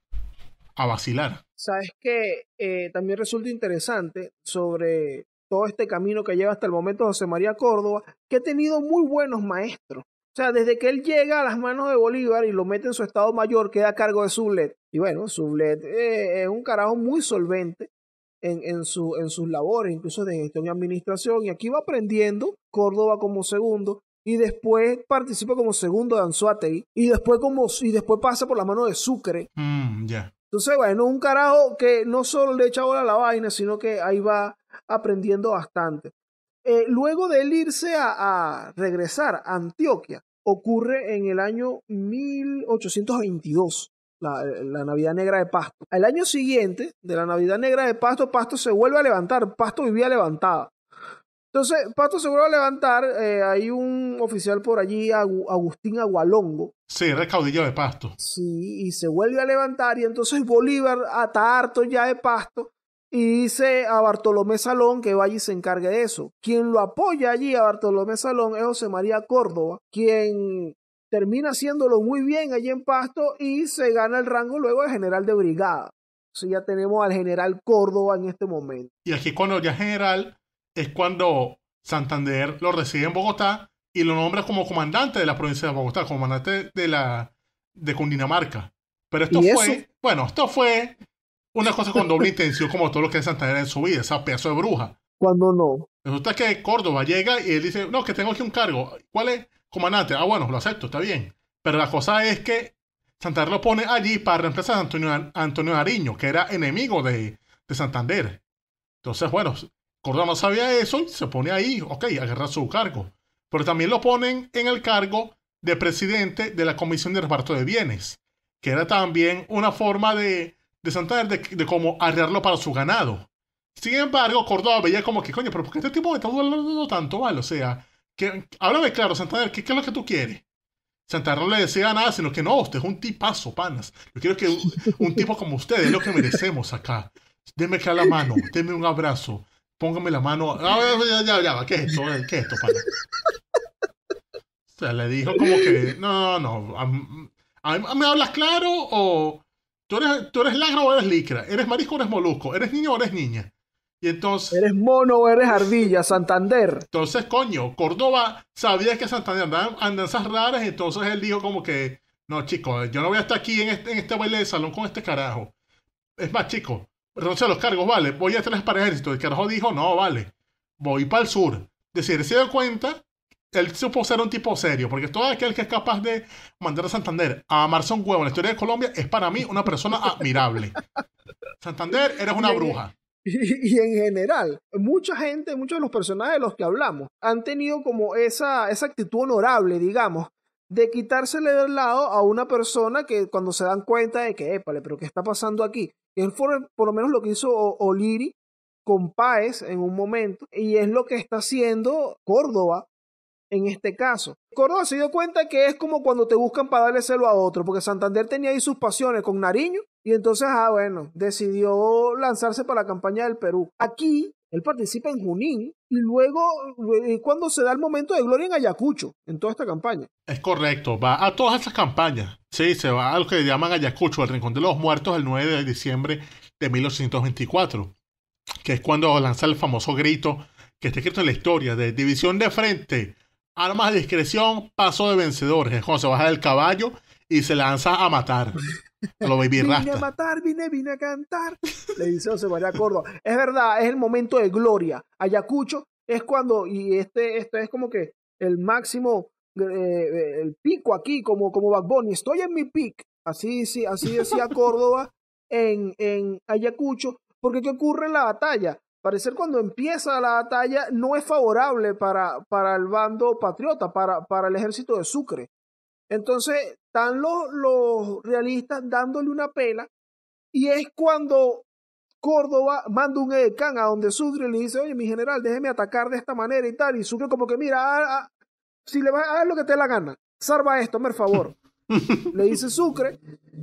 a vacilar. Sabes que eh, también resulta interesante sobre todo este camino que lleva hasta el momento José María Córdoba, que ha tenido muy buenos maestros. O sea, desde que él llega a las manos de Bolívar y lo mete en su estado mayor, queda a cargo de Sublet. Y bueno, Sublet eh, es un carajo muy solvente en, en, su, en sus labores, incluso de gestión y administración. Y aquí va aprendiendo Córdoba como segundo. Y después participa como segundo de Anzoátegui. Y después, como, y después pasa por la mano de Sucre. Mm, yeah. Entonces, bueno, un carajo que no solo le echa bola a la vaina, sino que ahí va aprendiendo bastante. Eh, luego de él irse a, a regresar a Antioquia, ocurre en el año mil ochocientos veintidós, la, la Navidad Negra de Pasto. Al año siguiente de la Navidad Negra de Pasto, Pasto se vuelve a levantar. Pasto vivía levantada. Entonces, Pasto se vuelve a levantar. Eh, hay un oficial por allí, Agustín Agualongo. Sí, recaudillo de Pasto. Sí, y se vuelve a levantar. Y entonces Bolívar, hasta harto ya de Pasto, y dice a Bartolomé Salón que vaya y se encargue de eso. Quien lo apoya allí a Bartolomé Salón es José María Córdoba, quien termina haciéndolo muy bien allí en Pasto y se gana el rango luego de general de brigada. Entonces ya tenemos al general Córdoba en este momento. Y aquí cuando ya es general es cuando Santander lo recibe en Bogotá y lo nombra como comandante de la provincia de Bogotá, comandante de la de Cundinamarca. Pero esto fue, eso? bueno, esto fue una cosa con doble intención, como todo lo que es Santander en su vida, esa pedazo de bruja. Cuando no. Resulta que Córdoba llega y él dice, no, que tengo aquí un cargo. ¿Cuál es? Comandante. Ah, bueno, lo acepto, está bien. Pero la cosa es que Santander lo pone allí para reemplazar a Antonio, a Antonio Nariño, que era enemigo de, de Santander. Entonces, bueno, Córdoba no sabía eso y se pone ahí, ok, agarra su cargo. Pero también lo ponen en el cargo de presidente de la Comisión de Reparto de Bienes, que era también una forma de, de Santander de, de cómo arrearlo para su ganado. Sin embargo, Córdoba veía como que, coño, pero ¿por qué este tipo me está dudando tanto, vale? O sea, que, háblame claro, Santander, ¿qué, ¿qué es lo que tú quieres? Santander no le decía nada, sino que no, usted es un tipazo, panas. Yo quiero que un, un tipo como usted es lo que merecemos acá. Deme acá la mano, deme un abrazo, póngame la mano. Ah, ya, ya, ya, ¿qué es esto? ¿Qué es esto, panas? O sea, le dijo como que, no, no, a, a, a, ¿me hablas claro o tú eres, tú eres lagra o eres licra? ¿Eres marisco o eres molusco? ¿Eres niño o eres niña? Y entonces... ¿Eres mono o eres ardilla, Santander? Entonces, coño, Córdoba sabía que Santander andaba andanzas raras, entonces él dijo como que, no, chicos, yo no voy a estar aquí en este, en este baile de salón con este carajo. Es más, chicos, renuncio a los cargos, vale, voy a tres para el ejército. El carajo dijo, no, vale, voy para el sur. Es decir, se dio cuenta, él supo ser un tipo serio, porque todo aquel que es capaz de mandar a Santander a amarse un huevo en la historia de Colombia es para mí una persona admirable. Santander, eres una bruja. Y, y en general, mucha gente, muchos de los personajes de los que hablamos han tenido como esa, esa actitud honorable, digamos, de quitársele del lado a una persona que cuando se dan cuenta de que, épale, pero ¿qué está pasando aquí? Es por, por lo menos lo que hizo O'Leary con Páez en un momento, y es lo que está haciendo Córdoba en este caso. Córdoba se dio cuenta que es como cuando te buscan para darle celo a otro, porque Santander tenía ahí sus pasiones con Nariño, y entonces, ah, bueno, decidió lanzarse para la campaña del Perú. Aquí, él participa en Junín, y luego, cuando se da el momento de gloria en Ayacucho, en toda esta campaña. Es correcto, va a todas esas campañas. Sí, se va a lo que llaman Ayacucho, el Rincón de los Muertos, el nueve de diciembre de mil ochocientos veinticuatro, que es cuando lanza el famoso grito, que está escrito en la historia, de división de frente, armas de discreción, paso de vencedores. Es cuando se baja del caballo y se lanza a matar. A lo baby rasta. Vine a matar, vine, vine a cantar. Le dice José María Córdoba. Es verdad, es el momento de gloria. Ayacucho es cuando, y este, este es como que el máximo, eh, el pico aquí, como, como Bad Bunny. Estoy en mi pic. Así, sí, así decía Córdoba en, en Ayacucho. Porque ¿qué ocurre en la batalla? Parecer cuando empieza la batalla no es favorable para, para el bando patriota, para, para el ejército de Sucre. Entonces están los, los realistas dándole una pela, y es cuando Córdoba manda un edecán a donde Sucre y le dice, oye, mi general, déjeme atacar de esta manera y tal, y Sucre como que, mira, a, a, si le vas a dar lo que te dé la gana, salva esto, por favor. Le dice Sucre,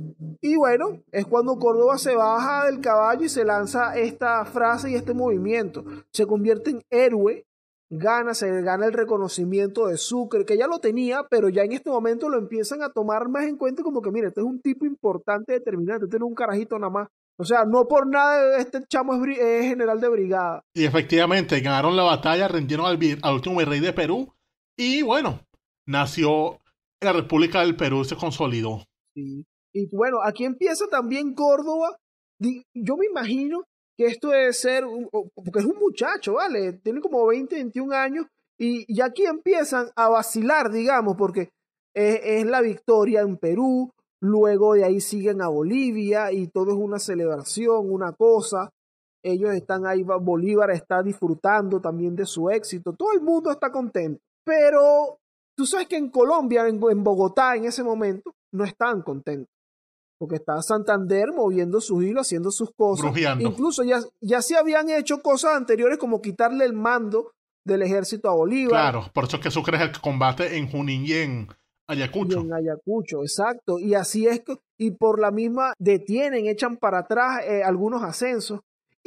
y bueno, es cuando Córdoba se baja del caballo y se lanza esta frase y este movimiento. Se convierte en héroe, gana, se gana el reconocimiento de Sucre, que ya lo tenía, pero ya en este momento lo empiezan a tomar más en cuenta como que, mire, este es un tipo importante, determinante, este no es un carajito nada más. O sea, no por nada este chamo es, es general de brigada. Y efectivamente, ganaron la batalla, rindieron al, al último virrey de Perú, y bueno, nació la República del Perú, se consolidó. Sí. Y bueno, aquí empieza también Córdoba. Yo me imagino que esto debe ser, porque es un muchacho, ¿vale? Tiene como veinte, veintiún años, y, y aquí empiezan a vacilar, digamos, porque es, es la victoria en Perú, luego de ahí siguen a Bolivia, y todo es una celebración, una cosa. Ellos están ahí, Bolívar está disfrutando también de su éxito, todo el mundo está contento, pero tú sabes que en Colombia, en, en Bogotá, en ese momento, no estaban contentos. Porque estaba Santander moviendo sus hilos, haciendo sus cosas. Brujeando. Incluso ya, ya se habían hecho cosas anteriores como quitarle el mando del ejército a Bolívar. Claro, por eso es que Sucre es el combate en Junín y en Ayacucho. Y en Ayacucho, exacto. Y así es que, y por la misma detienen, echan para atrás eh, algunos ascensos.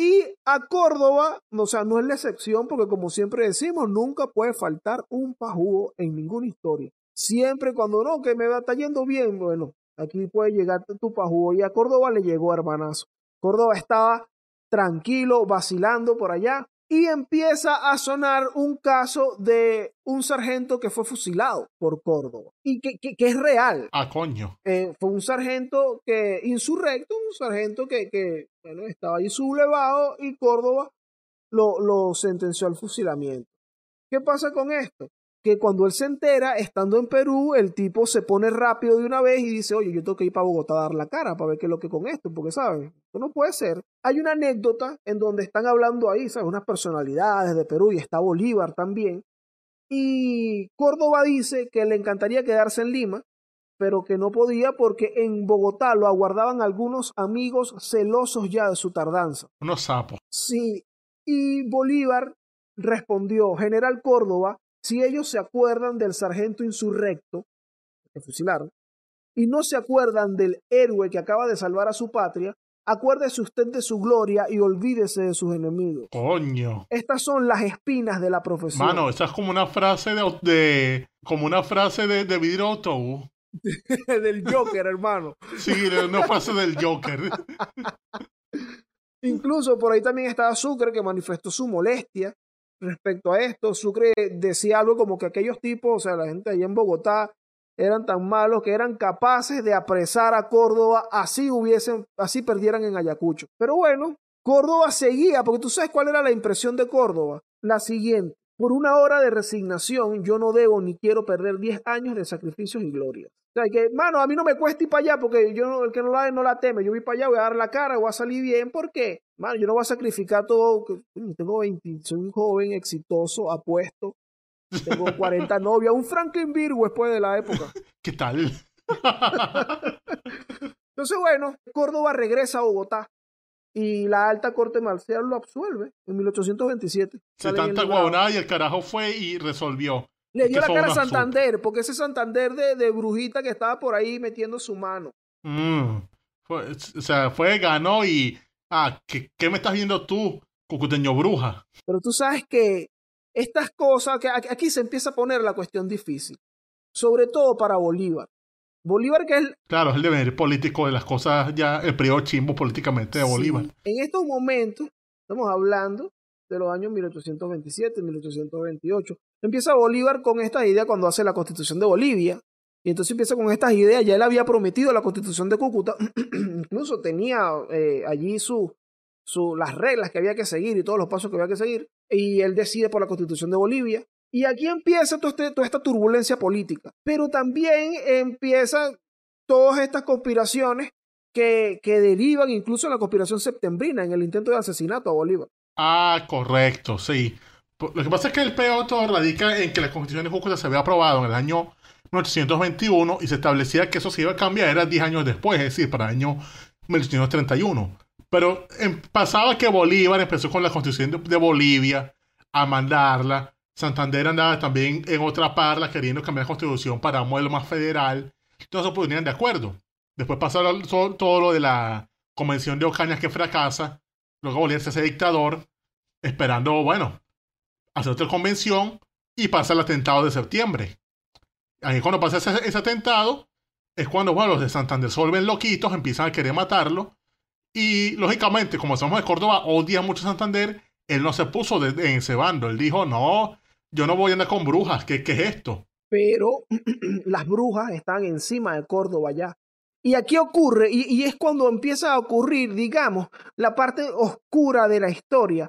Y a Córdoba, o sea, no es la excepción, porque como siempre decimos, nunca puede faltar un pajugo en ninguna historia. Siempre cuando no, que me va está yendo bien, bueno, aquí puede llegar tu pajugo. Y a Córdoba le llegó, hermanazo. Córdoba estaba tranquilo, vacilando por allá, y empieza a sonar un caso de un sargento que fue fusilado por Córdoba, y que, que, que es real. Ah, coño. Eh, fue un sargento que, insurrecto, un sargento que, que bueno, estaba ahí sublevado, y Córdoba lo, lo sentenció al fusilamiento. ¿Qué pasa con esto? Que cuando él se entera, estando en Perú, el tipo se pone rápido de una vez y dice, oye, yo tengo que ir para Bogotá a dar la cara para ver qué es lo que con esto, porque, ¿sabes? Esto no puede ser. Hay una anécdota en donde están hablando ahí, ¿sabes? Unas personalidades de Perú, y está Bolívar también, y Córdoba dice que le encantaría quedarse en Lima, pero que no podía porque en Bogotá lo aguardaban algunos amigos celosos ya de su tardanza. Unos sapos. Sí, y Bolívar respondió, General Córdoba, si ellos se acuerdan del sargento insurrecto que fusilaron y no se acuerdan del héroe que acaba de salvar a su patria, acuérdese usted de su gloria y olvídese de sus enemigos. Coño. Estas son las espinas de la profesión. Mano, esa es como una frase de, de como una frase de, de vidrio autobús. Del Joker, hermano. Sí, una frase del Joker. Incluso por ahí también estaba Sucre, que manifestó su molestia respecto a esto. Sucre decía algo como que aquellos tipos, o sea, la gente allá en Bogotá, eran tan malos que eran capaces de apresar a Córdoba, así hubiesen, así perdieran en Ayacucho. Pero bueno, Córdoba seguía, porque tú sabes cuál era la impresión de Córdoba, la siguiente: por una hora de resignación, yo no debo ni quiero perder diez años de sacrificios y glorias. O sea, que, mano, a mí no me cuesta ir para allá, porque yo, el que no la no la teme, yo voy para allá, voy a dar la cara, voy a salir bien, porque, mano, yo no voy a sacrificar todo. Tengo veinte, soy un joven exitoso, apuesto, tengo cuarenta novias, un Franklin Virgo después de la época. ¿Qué tal? Entonces, bueno, Córdoba regresa a Bogotá y la alta corte marcial lo absuelve en mil ochocientos veintisiete. Se tanta guabonada y el carajo fue y resolvió. Le dio la cara a Santander, porque ese Santander de, de brujita que estaba por ahí metiendo su mano. Mm, fue, o sea, fue, ganó y... Ah, ¿qué, qué me estás viendo tú, cucuteño bruja? Pero tú sabes que estas cosas, que aquí se empieza a poner la cuestión difícil, sobre todo para Bolívar. Bolívar, que es el... Claro, es el devenir político de las cosas, ya el periodo chimbo políticamente de Bolívar. Sí, en estos momentos, estamos hablando de los años mil ochocientos veintisiete, mil ochocientos veintiocho. Empieza Bolívar con estas ideas cuando hace la Constitución de Bolivia, y entonces empieza con estas ideas. Ya él había prometido la Constitución de Cúcuta, incluso tenía eh, allí su, su, las reglas que había que seguir y todos los pasos que había que seguir, y él decide por la Constitución de Bolivia. Y aquí empieza todo este, toda esta turbulencia política, pero también empiezan todas estas conspiraciones que, que derivan incluso en la conspiración septembrina, en el intento de asesinato a Bolívar. Ah, correcto, sí. Lo que pasa es que el peor todo radica en que la Constitución de Cúcuta se había aprobado en el año mil ochocientos veintiuno y se establecía que eso se iba a cambiar, era diez años después, es decir, para el año mil ochocientos treinta y uno. Pero eh, pasaba que Bolívar empezó con la Constitución de, de Bolivia a mandarla. Santander andaba también en otra parla queriendo cambiar la Constitución para un modelo más federal. Entonces se ponían de acuerdo. Después pasó todo, todo lo de la Convención de Ocaña, que fracasa. Luego Bolívar se hace dictador, esperando, bueno, hacer otra convención, y pasa el atentado de septiembre. Ahí cuando pasa ese, ese atentado, es cuando, bueno, los de Santander se vuelven loquitos, empiezan a querer matarlo, y lógicamente, como somos de Córdoba, odia mucho a Santander. Él no se puso de, de, en ese bando. Él dijo, no, yo no voy a andar con brujas, ¿qué, qué es esto? Pero las brujas están encima de Córdoba ya. Y aquí ocurre, y, y es cuando empieza a ocurrir, digamos, la parte oscura de la historia,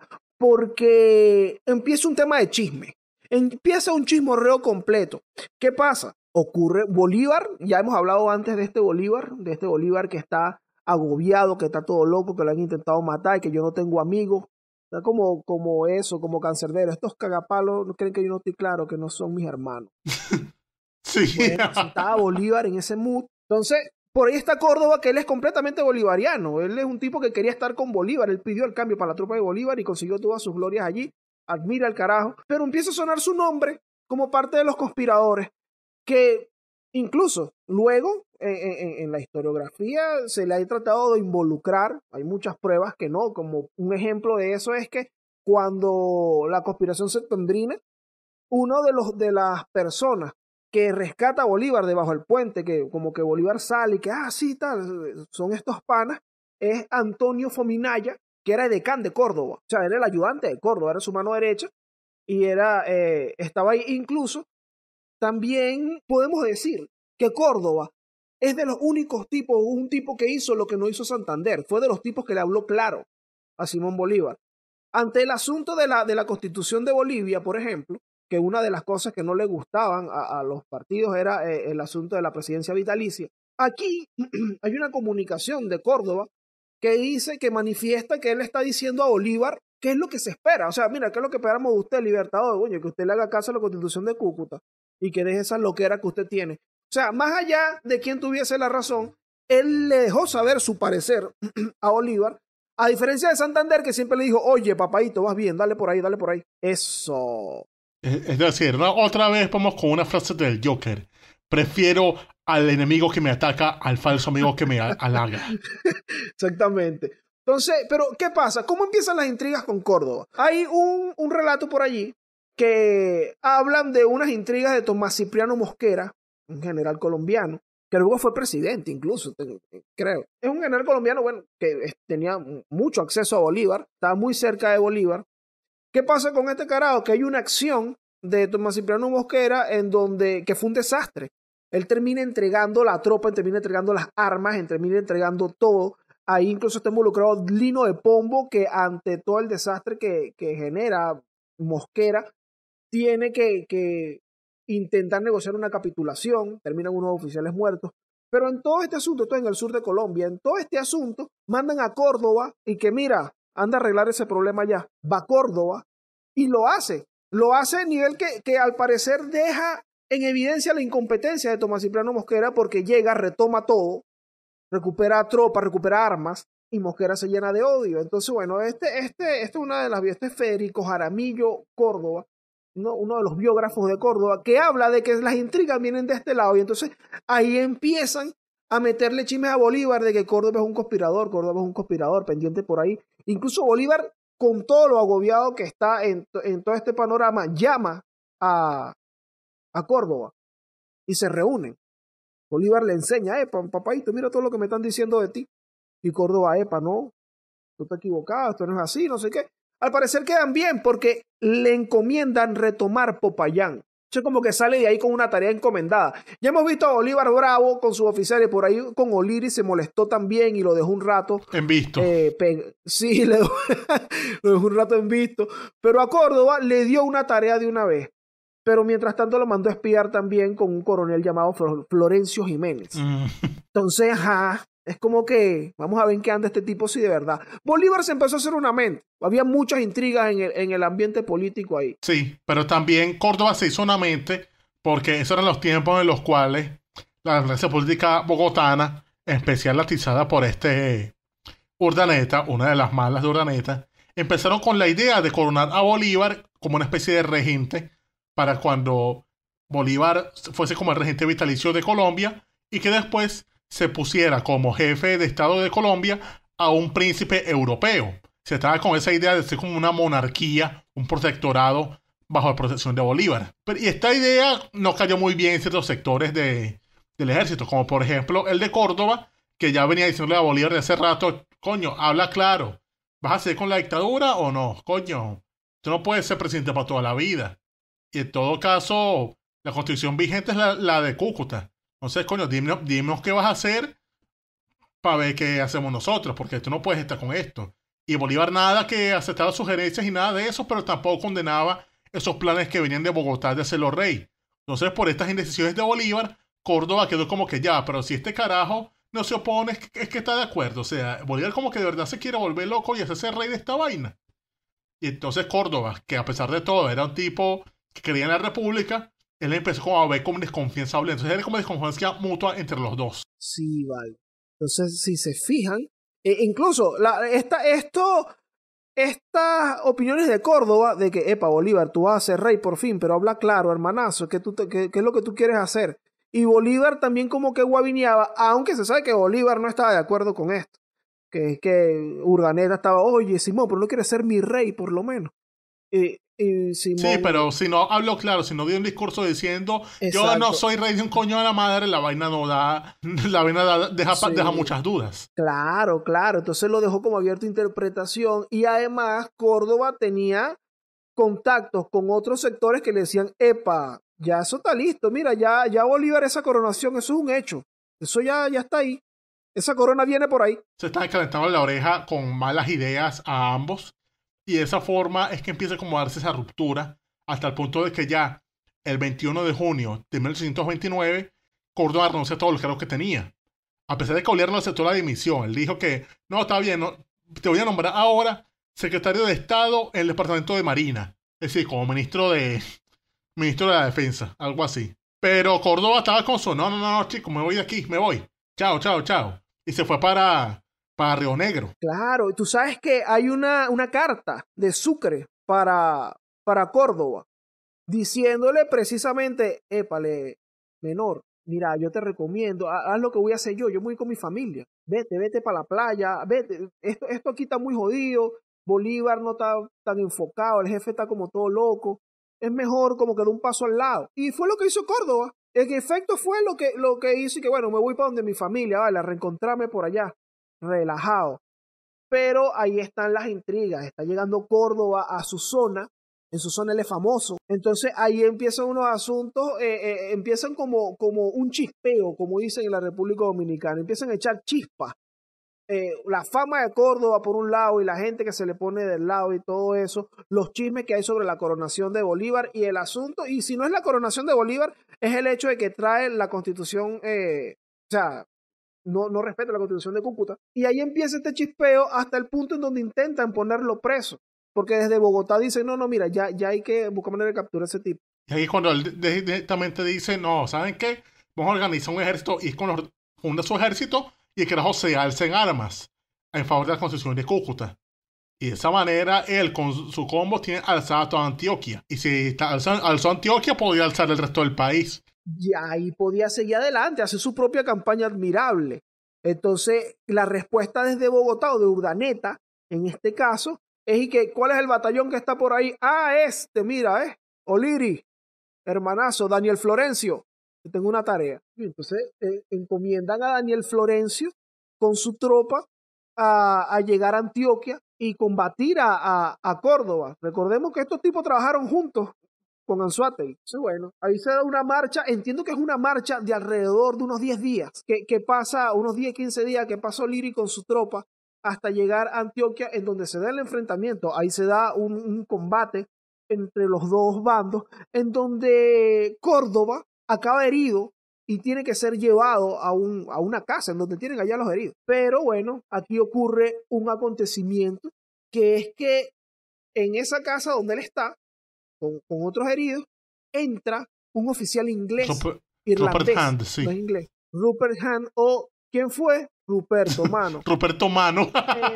porque empieza un tema de chisme. Empieza un chismorreo completo. ¿Qué pasa? Ocurre Bolívar, ya hemos hablado antes de este Bolívar, de este Bolívar que está agobiado, que está todo loco, que lo han intentado matar, que yo no tengo amigos. Está como, como eso, como cancerbero. Estos cagapalos creen que yo no estoy claro, que no son mis hermanos. Sí. Bueno, si estaba Bolívar en ese mood. Entonces, por ahí está Córdoba, que él es completamente bolivariano. Él es un tipo que quería estar con Bolívar. Él pidió el cambio para la tropa de Bolívar y consiguió todas sus glorias allí. Admira el carajo. Pero empieza a sonar su nombre como parte de los conspiradores, que incluso luego en, en, en la historiografía se le ha tratado de involucrar, hay muchas pruebas que no, como un ejemplo de eso es que cuando la conspiración septembrina, uno de los de las personas que rescata a Bolívar debajo del puente, que como que Bolívar sale y que, ah, sí, tal, son estos panas, es Antonio Fominaya, que era edecán de Córdoba, o sea, era el ayudante de Córdoba, era su mano derecha, y era, eh, estaba ahí. Incluso, también podemos decir que Córdoba es de los únicos tipos, un tipo que hizo lo que no hizo Santander, fue de los tipos que le habló claro a Simón Bolívar. Ante el asunto de la, de la Constitución de Bolivia, por ejemplo, que una de las cosas que no le gustaban a, a los partidos era eh, el asunto de la presidencia vitalicia. Aquí hay una comunicación de Córdoba que dice, que manifiesta que él está diciendo a Bolívar qué es lo que se espera. O sea, mira, qué es lo que esperamos de usted, Libertador, coño, que usted le haga caso a la Constitución de Cúcuta y que deje esa loquera que usted tiene. O sea, más allá de quien tuviese la razón, él le dejó saber su parecer a Bolívar, a diferencia de Santander, que siempre le dijo, oye, papadito, vas bien, dale por ahí, dale por ahí. Eso. Es decir, ¿no? Otra vez vamos con una frase del Joker. Prefiero al enemigo que me ataca al falso amigo que me halaga. Exactamente. Entonces, pero ¿qué pasa? ¿Cómo empiezan las intrigas con Córdoba? Hay un, un relato por allí que hablan de unas intrigas de Tomás Cipriano Mosquera, un general colombiano, que luego fue presidente incluso, creo. Es un general colombiano, bueno, que tenía mucho acceso a Bolívar, estaba muy cerca de Bolívar. ¿Qué pasa con este carajo? Que hay una acción de Tomás Cipriano Mosquera en donde, que fue un desastre. Él termina entregando la tropa, él termina entregando las armas, él termina entregando todo. Ahí incluso está involucrado Lino de Pombo, que ante todo el desastre que, que genera Mosquera, tiene que, que intentar negociar una capitulación, terminan unos oficiales muertos. Pero en todo este asunto, esto en el sur de Colombia, en todo este asunto, mandan a Córdoba y que mira, anda a arreglar ese problema ya. Va a Córdoba y lo hace. Lo hace a nivel que, que al parecer deja en evidencia la incompetencia de Tomás Cipriano Mosquera, porque llega, retoma todo, recupera tropas, recupera armas, y Mosquera se llena de odio. Entonces, bueno, este, este, este es una de las, este es Federico Jaramillo Córdoba, uno, uno de los biógrafos de Córdoba, que habla de que las intrigas vienen de este lado, y entonces ahí empiezan a meterle chismes a Bolívar de que Córdoba es un conspirador, Córdoba es un conspirador, pendiente por ahí. Incluso Bolívar, con todo lo agobiado que está en, en todo este panorama, llama a, a Córdoba y se reúnen. Bolívar le enseña, epa, papadito, mira todo lo que me están diciendo de ti. Y Córdoba, epa, no, tú te equivocado, esto no es así, no sé qué. Al parecer quedan bien porque le encomiendan retomar Popayán. Es como que sale de ahí con una tarea encomendada. Ya hemos visto a Bolívar bravo con sus oficiales, por ahí con O'Leary se molestó también y lo dejó un rato. En visto. Eh, sí, le dejó, lo dejó un rato en visto. Pero a Córdoba le dio una tarea de una vez. Pero mientras tanto lo mandó a espiar también con un coronel llamado Florencio Jiménez. Mm. Entonces, ajá, es como que vamos a ver en qué anda este tipo si de verdad. Bolívar se empezó a hacer una mente. Había muchas intrigas en el, en el ambiente político ahí. Sí, pero también Córdoba se hizo una mente porque esos eran los tiempos en los cuales la clase política bogotana, en especial atizada por este Urdaneta, una de las malas de Urdaneta, empezaron con la idea de coronar a Bolívar como una especie de regente para cuando Bolívar fuese como el regente vitalicio de Colombia y que después se pusiera como jefe de Estado de Colombia a un príncipe europeo. Se estaba con esa idea de ser como una monarquía, un protectorado bajo la protección de Bolívar. Pero, y esta idea no cayó muy bien en ciertos sectores de, del ejército, como por ejemplo el de Córdoba, que ya venía diciéndole a Bolívar de hace rato, coño, habla claro, ¿vas a seguir con la dictadura o no? Coño, tú no puedes ser presidente para toda la vida. Y en todo caso, la constitución vigente es la, la de Cúcuta. Entonces, coño, dime, dime qué vas a hacer para ver qué hacemos nosotros, porque tú no puedes estar con esto. Y Bolívar nada que aceptaba sugerencias y nada de eso, pero tampoco condenaba esos planes que venían de Bogotá de hacerlo rey. Entonces, por estas indecisiones de Bolívar, Córdoba quedó como que ya, pero si este carajo no se opone, es que, es que está de acuerdo. O sea, Bolívar como que de verdad se quiere volver loco y hacerse rey de esta vaina. Y entonces Córdoba, que a pesar de todo era un tipo que creía en la república, él empezó como a ver como desconfianza. Entonces era como desconfianza mutua entre los dos. Sí, vale. Entonces, si se fijan, eh, incluso la, esta, esto, estas opiniones de Córdoba de que, epa, Bolívar, tú vas a ser rey por fin, pero habla claro, hermanazo, ¿qué, tú te, qué, qué es lo que tú quieres hacer? Y Bolívar también como que guabineaba, aunque se sabe que Bolívar no estaba de acuerdo con esto. Que, que Urdaneta estaba, oye, Simón, pero no quiere ser mi rey, por lo menos. Y, y Simón, sí, pero si no habló claro, si no dio un discurso diciendo exacto. Yo no soy rey de un coño de la madre, la vaina no da, la vaina da, deja, Sí. deja muchas dudas. Claro, claro, entonces lo dejó como abierto a interpretación y además Córdoba tenía contactos con otros sectores que le decían, epa, ya eso está listo, mira, ya, ya Bolívar esa coronación, eso es un hecho, eso ya, ya está ahí, esa corona viene por ahí. Se están calentando la oreja con malas ideas a ambos y de esa forma es que empieza como a darse esa ruptura hasta el punto de que ya el veintiuno de junio de mil ochocientos veintinueve Córdoba renunció a todos los cargos que tenía. A pesar de que Bolívar no aceptó la dimisión, él dijo que no, está bien, no, te voy a nombrar ahora secretario de Estado en el Departamento de Marina. Es decir, como ministro de ministro de la Defensa, algo así. Pero Córdoba estaba con su, no, no, no, chico, me voy de aquí, me voy. Chao, chao, chao. Y se fue para, para Río Negro. Claro, y tú sabes que hay una, una carta de Sucre para, para Córdoba, diciéndole precisamente, épale, menor, mira, yo te recomiendo, haz lo que voy a hacer yo, yo me voy con mi familia, vete, vete para la playa, vete, esto, esto aquí está muy jodido, Bolívar no está tan enfocado, el jefe está como todo loco, es mejor como que de un paso al lado. Y fue lo que hizo Córdoba, en efecto fue lo que, lo que hizo y que bueno, me voy para donde mi familia, vale, a reencontrarme por allá, relajado. Pero ahí están las intrigas, está llegando Córdoba a su zona, en su zona él es famoso, entonces ahí empiezan unos asuntos, eh, eh, empiezan como, como un chispeo, como dicen en la República Dominicana, empiezan a echar chispas, eh, la fama de Córdoba por un lado y la gente que se le pone del lado y todo eso, los chismes que hay sobre la coronación de Bolívar y el asunto, y si no es la coronación de Bolívar, es el hecho de que trae la constitución, eh, o sea, no, no respeta la constitución de Cúcuta, y ahí empieza este chispeo hasta el punto en donde intentan ponerlo preso. Porque desde Bogotá dicen, no, no, mira, ya, ya hay que buscar manera de capturar a ese tipo. Y ahí cuando él directamente dice, no, ¿saben qué? Vamos a organizar un ejército y con los, funda su ejército y el carajo se alza en armas en favor de la constitución de Cúcuta. Y de esa manera él con su combo tiene alzada toda Antioquia. Y si alzó, alzó Antioquia, podría alzar el resto del país. Y ahí podía seguir adelante, hacer su propia campaña admirable. Entonces, la respuesta desde Bogotá o de Urdaneta, en este caso, es y que, ¿cuál es el batallón que está por ahí? Ah, este, mira, eh, Oliri, hermanazo, Daniel Florencio, yo tengo una tarea. Y entonces eh, encomiendan a Daniel Florencio con su tropa a, a llegar a Antioquia y combatir a, a, a Córdoba. Recordemos que estos tipos trabajaron juntos con Anzoátegui. Entonces, bueno, ahí se da una marcha, entiendo que es una marcha de alrededor de unos diez días, que, que pasa, unos diez, quince días, que pasó Oliri con su tropa hasta llegar a Antioquia, en donde se da el enfrentamiento. Ahí se da un, un combate entre los dos bandos, en donde Córdoba acaba herido y tiene que ser llevado a, un, a una casa en donde tienen allá los heridos. Pero bueno, aquí ocurre un acontecimiento, que es que en esa casa donde él está, con, con otros heridos, entra un oficial inglés, Rupert, irlandés, Rupert Hand, sí. no es inglés, Rupert Hand, o ¿quién fue? Ruperto Mano. Ruperto Mano. eh,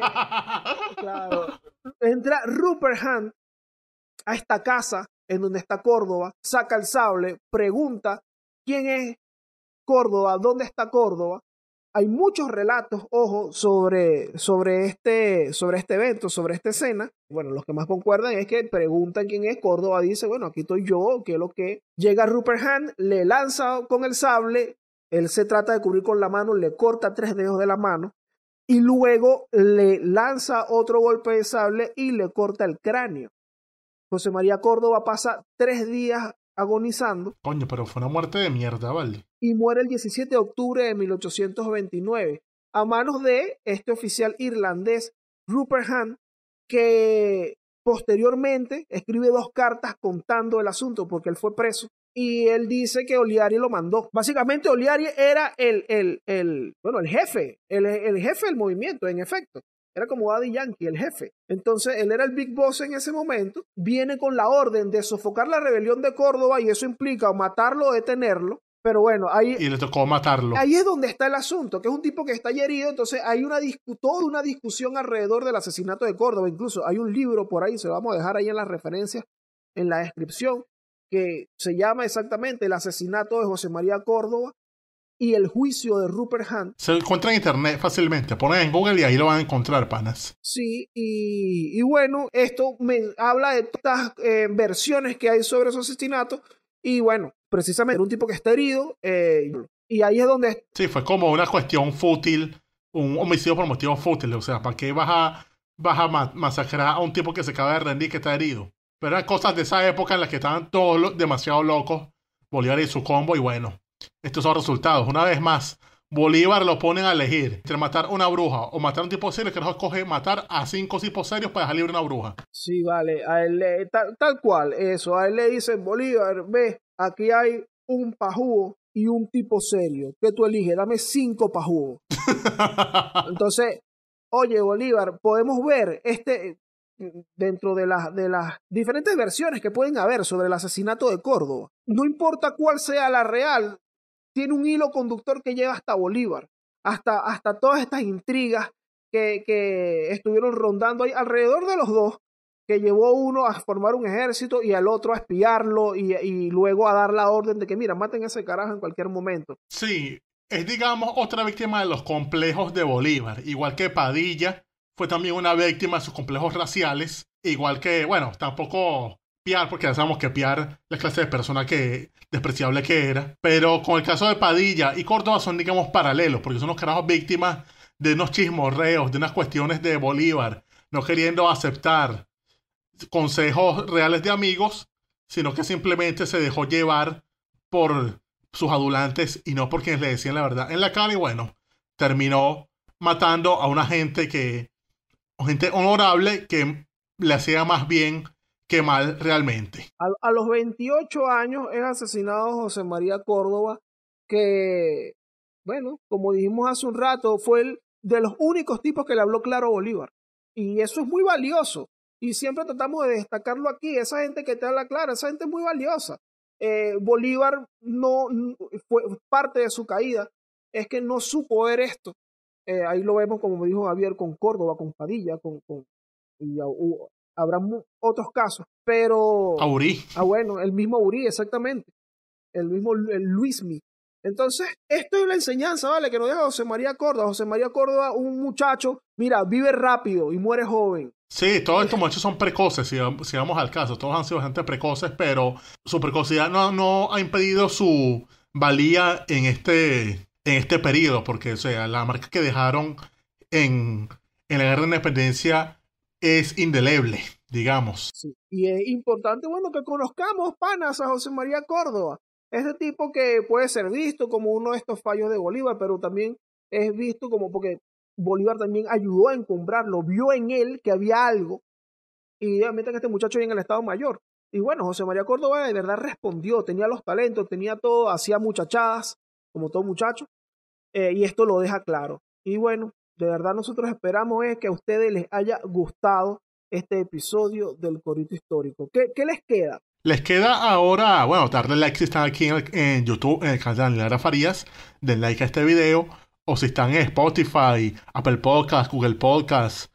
claro. Entra Rupert Hand a esta casa en donde está Córdoba, saca el sable, pregunta quién es Córdoba, dónde está Córdoba. Hay muchos relatos, ojo, sobre, sobre, este, sobre este evento, sobre esta escena. Bueno, los que más concuerdan es que preguntan quién es Córdoba, dice, bueno, aquí estoy yo, ¿qué es lo que? Llega Rupert Hand, le lanza con el sable, él se trata de cubrir con la mano, le corta tres dedos de la mano y luego le lanza otro golpe de sable y le corta el cráneo. José María Córdoba pasa tres días agonizando. Coño, pero fue una muerte de mierda, ¿vale? Y muere el diecisiete de octubre de mil ochocientos veintinueve a manos de este oficial irlandés, Rupert Hand, que posteriormente escribe dos cartas contando el asunto porque él fue preso. Y él dice que Oliari lo mandó. Básicamente Oliari era el, el, el, bueno, el jefe, el, el jefe del movimiento, en efecto. Era como Daddy Yankee, el jefe. Entonces, él era el Big Boss en ese momento. Viene con la orden de sofocar la rebelión de Córdoba y eso implica o matarlo o detenerlo. Pero bueno, ahí... Y le tocó matarlo. Ahí es donde está el asunto, que es un tipo que está herido. Entonces, hay una discu- toda una discusión alrededor del asesinato de Córdoba. Incluso hay un libro por ahí, se lo vamos a dejar ahí en las referencias, en la descripción, que se llama exactamente El asesinato de José María Córdoba y el juicio de Rupert Hunt. Se encuentra en internet fácilmente, ponen en Google y ahí lo van a encontrar, panas. Sí, y, y bueno, esto me habla de estas eh, versiones que hay sobre esos asesinatos, y bueno, precisamente era un tipo que está herido, eh, y ahí es donde... Sí, fue como una cuestión fútil, un homicidio por motivos fútiles, o sea, ¿para qué vas a, vas a ma masacrar a un tipo que se acaba de rendir, que está herido? Pero eran cosas de esa época en las que estaban todos lo demasiado locos, Bolívar y su combo, y bueno, estos son los resultados. Una vez más, Bolívar lo ponen a elegir entre matar una bruja o matar a un tipo serio, que no escoge matar a cinco tipos serios para dejar libre una bruja. Sí, vale, a él le, tal, tal cual, eso, a él le dicen, Bolívar, ve, aquí hay un pajúo y un tipo serio, ¿qué tú eliges? Dame cinco pajúos. Entonces, oye, Bolívar, podemos ver este, dentro de las, de las diferentes versiones que pueden haber sobre el asesinato de Córdoba, no importa cuál sea la real, tiene un hilo conductor que lleva hasta Bolívar, hasta, hasta todas estas intrigas que, que estuvieron rondando ahí alrededor de los dos, que llevó uno a formar un ejército y al otro a espiarlo y, y luego a dar la orden de que, mira, maten a ese carajo en cualquier momento. Sí, es, digamos, otra víctima de los complejos de Bolívar. Igual que Padilla fue también una víctima de sus complejos raciales. Igual que, bueno, tampoco Piar, porque ya sabemos que Piar, la clase de persona que despreciable que era. Pero con el caso de Padilla y Córdoba son, digamos, paralelos, porque son los carajos víctimas de unos chismorreos, de unas cuestiones de Bolívar, no queriendo aceptar consejos reales de amigos, sino que simplemente se dejó llevar por sus adulantes y no por quienes le decían la verdad en la cara, y bueno, terminó matando a una gente que, gente honorable, que le hacía más bien que mal realmente. A, a los veintiocho años es asesinado José María Córdoba, que, bueno, como dijimos hace un rato, fue el de los únicos tipos que le habló claro a Bolívar, y eso es muy valioso. Y siempre tratamos de destacarlo aquí, esa gente que te habla claro, esa gente es muy valiosa. Eh, Bolívar no, no fue parte de su caída, es que no supo ver esto. Eh, ahí lo vemos, como me dijo Javier, con Córdoba, con Padilla, con, con y uh, habrá otros casos, pero... Aurí. Ah, bueno, el mismo Aurí, exactamente. El mismo el Luismi. Entonces, esto es la enseñanza, ¿vale? Que nos deja José María Córdoba. José María Córdoba, un muchacho, mira, vive rápido y muere joven. Sí, todos estos muchachos son precoces, si, si vamos al caso. Todos han sido bastante precoces, pero su precocidad no, no ha impedido su valía en este, en este periodo, porque, o sea, la marca que dejaron en, en la Guerra de Independencia es indeleble, digamos. Sí. Y es importante, bueno, que conozcamos, panas, a José María Córdoba. Este tipo que puede ser visto como uno de estos fallos de Bolívar, pero también es visto como porque Bolívar también ayudó a encumbrarlo, vio en él que había algo, y meten a este muchacho en el Estado Mayor. Y bueno, José María Córdoba de verdad respondió, tenía los talentos, tenía todo, hacía muchachadas, como todo muchacho, eh, y esto lo deja claro. Y bueno, de verdad nosotros esperamos es que a ustedes les haya gustado este episodio del Corito Histórico. ¿Qué, qué les queda? Les queda ahora, bueno, darle like si están aquí en, el, en YouTube, en el canal de Lara Farías, den like a este video, o si están en Spotify, Apple Podcasts, Google Podcasts,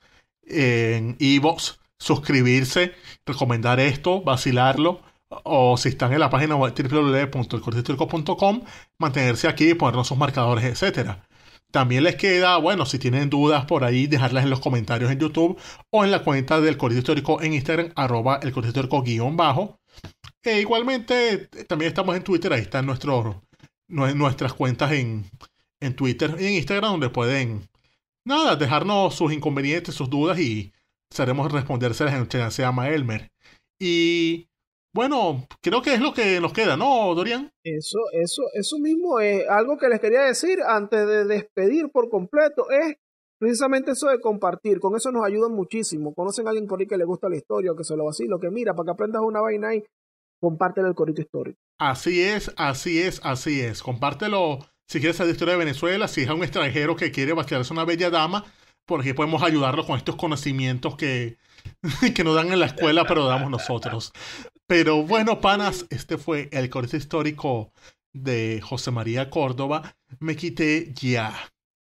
en iVoox, suscribirse, recomendar esto, vacilarlo, o si están en la página web w w w punto el corito histórico punto com, mantenerse aquí, ponernos sus marcadores, etcétera. También les queda, bueno, si tienen dudas por ahí, dejarlas en los comentarios en YouTube o en la cuenta del Corito Histórico en Instagram, arroba el Corito Histórico guión bajo. E igualmente, también estamos en Twitter, ahí están nuestros, nuestras cuentas en, en Twitter y en Instagram, donde pueden, nada, dejarnos sus inconvenientes, sus dudas, y seremos respondérselas en el que se llama Elmer. Y bueno, creo que es lo que nos queda, ¿no, Dorian? Eso, eso, eso mismo es algo que les quería decir antes de despedir por completo, es precisamente eso de compartir. Con eso nos ayudan muchísimo. Conocen a alguien por ahí que le gusta la historia o que se lo vacila, que mira, para que aprendas una vaina ahí, compártelo el Corito Histórico. Así es, así es, así es. Compártelo si quieres saber de historia de Venezuela, si es un extranjero que quiere vacilarse una bella dama, porque podemos ayudarlo con estos conocimientos que, que nos dan en la escuela, pero damos nosotros. Pero bueno, panas, este fue el Corito Histórico de José María Córdoba. Me quité ya.